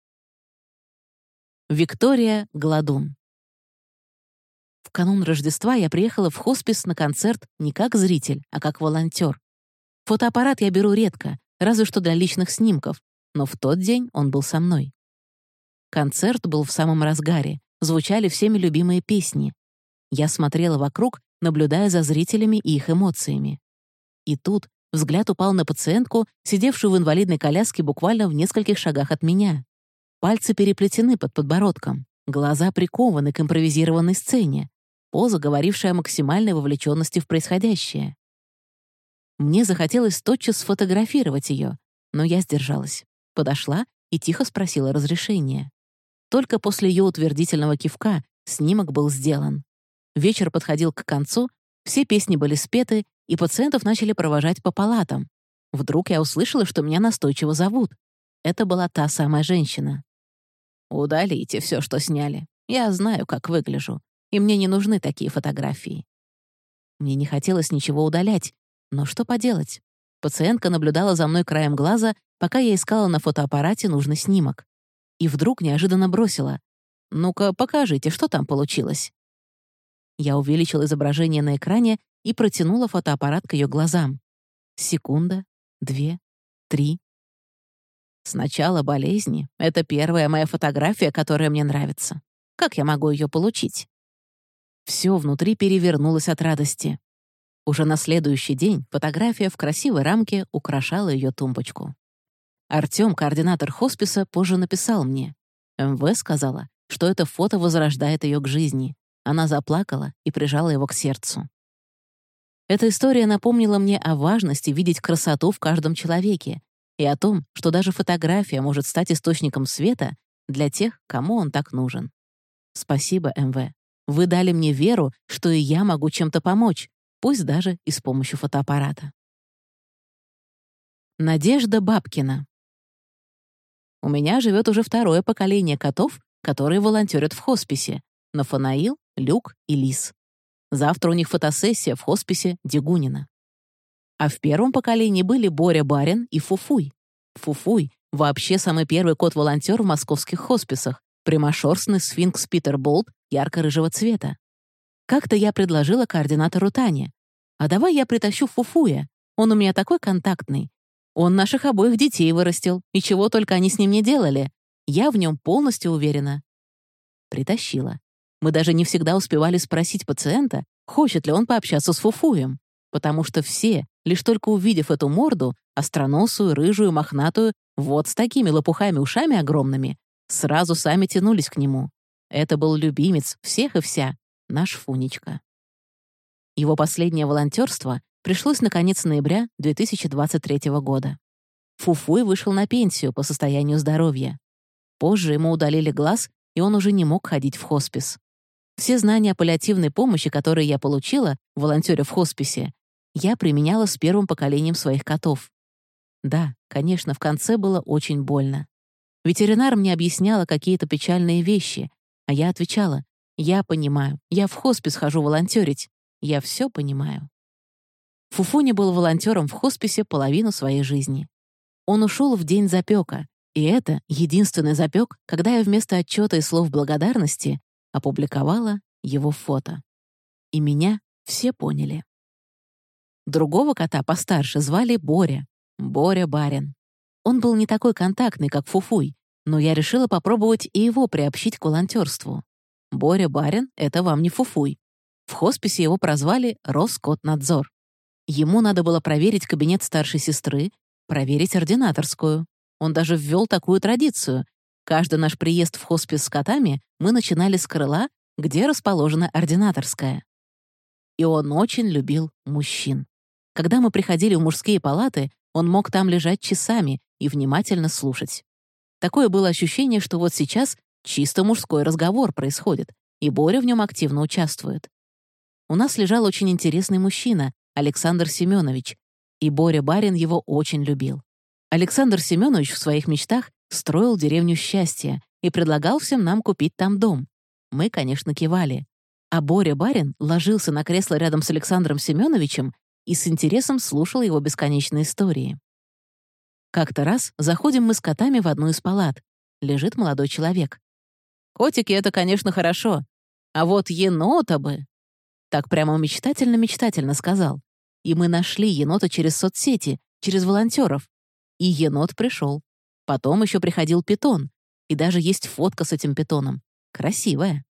Виктория Гладун. В канун Рождества я приехала в хоспис на концерт не как зритель, а как волонтер. Фотоаппарат я беру редко, разве что для личных снимков, но в тот день он был со мной. Концерт был в самом разгаре, звучали всеми любимые песни. Я смотрела вокруг, наблюдая за зрителями и их эмоциями. И тут взгляд упал на пациентку, сидевшую в инвалидной коляске буквально в нескольких шагах от меня. Пальцы переплетены под подбородком, глаза прикованы к импровизированной сцене, поза, говорившая о максимальной вовлеченности в происходящее. Мне захотелось тотчас сфотографировать ее, но я сдержалась, подошла и тихо спросила разрешения. Только после ее утвердительного кивка снимок был сделан. Вечер подходил к концу, все песни были спеты, и пациентов начали провожать по палатам. Вдруг я услышала, что меня настойчиво зовут. Это была та самая женщина. «Удалите все, что сняли. Я знаю, как выгляжу, и мне не нужны такие фотографии». Мне не хотелось ничего удалять, но что поделать? Пациентка наблюдала за мной краем глаза, пока я искала на фотоаппарате нужный снимок. И вдруг неожиданно бросила: «Ну-ка, покажите, что там получилось». Я увеличила изображение на экране и протянула фотоаппарат к ее глазам. Секунда, 2, 3. С начала болезни это первая моя фотография, которая мне нравится. Как я могу ее получить? Все внутри перевернулось от радости. Уже на следующий день фотография в красивой рамке украшала ее тумбочку. Артём, координатор хосписа, позже написал мне. МВ сказала, что это фото возрождает ее к жизни. Она заплакала и прижала его к сердцу. Эта история напомнила мне о важности видеть красоту в каждом человеке и о том, что даже фотография может стать источником света для тех, кому он так нужен. Спасибо, МВ. Вы дали мне веру, что и я могу чем-то помочь, пусть даже и с помощью фотоаппарата. Надежда Бабкина. У меня живет уже второе поколение котов, которые волонтерят в хосписе. Нафанаил, Люк и Лис. Завтра у них фотосессия в хосписе Дегунина. А в первом поколении были Боря Барин и Фуфуй. Фуфуй — вообще самый первый кот-волонтер в московских хосписах, прямошерстный сфинкс Питер Болт ярко-рыжего цвета. Как-то я предложила координатору Тане: «А давай я притащу Фуфуя, он у меня такой контактный. Он наших обоих детей вырастил, и чего только они с ним не делали. Я в нем полностью уверена». Притащила. Мы даже не всегда успевали спросить пациента, хочет ли он пообщаться с Фуфуем, потому что все, лишь только увидев эту морду, остроносую, рыжую, мохнатую, вот с такими лопухами-ушами огромными, сразу сами тянулись к нему. Это был любимец всех и вся, наш Фунечка. Его последнее волонтерство пришлось на конец ноября 2023 года. Фуфуй вышел на пенсию по состоянию здоровья. Позже ему удалили глаз, и он уже не мог ходить в хоспис. Все знания о паллиативной помощи, которые я получила, волонтеря в хосписе, я применяла с первым поколением своих котов. Да, конечно, в конце было очень больно. Ветеринар мне объясняла какие-то печальные вещи, а я отвечала: «Я понимаю, я в хоспис хожу волонтерить, я все понимаю». Фуфуня был волонтером в хосписе половину своей жизни. Он ушел в день запека, и это единственный запек, когда я вместо отчета и слов благодарности опубликовала его фото. И меня все поняли. Другого кота постарше звали Боря. Боря Барин. Он был не такой контактный, как Фуфуй, но я решила попробовать и его приобщить к волонтерству. Боря Барин — это вам не Фуфуй. В хосписе его прозвали Роскотнадзор. Ему надо было проверить кабинет старшей сестры, проверить ординаторскую. Он даже ввел такую традицию. Каждый наш приезд в хоспис с котами мы начинали с крыла, где расположена ординаторская. И он очень любил мужчин. Когда мы приходили в мужские палаты, он мог там лежать часами и внимательно слушать. Такое было ощущение, что вот сейчас чисто мужской разговор происходит, и Боря в нем активно участвует. У нас лежал очень интересный мужчина, Александр Семенович, и Боря Барин его очень любил. Александр Семенович в своих мечтах строил деревню счастья и предлагал всем нам купить там дом. Мы, конечно, кивали. А Боря Барин ложился на кресло рядом с Александром Семеновичем и с интересом слушал его бесконечные истории. Как-то раз заходим мы с котами в одну из палат. Лежит молодой человек. «Котики — это, конечно, хорошо. А вот енота бы...» Так прямо мечтательно-мечтательно сказал. И мы нашли енота через соцсети, через волонтеров. И енот пришел. Потом еще приходил питон. И даже есть фотка с этим питоном. Красивая.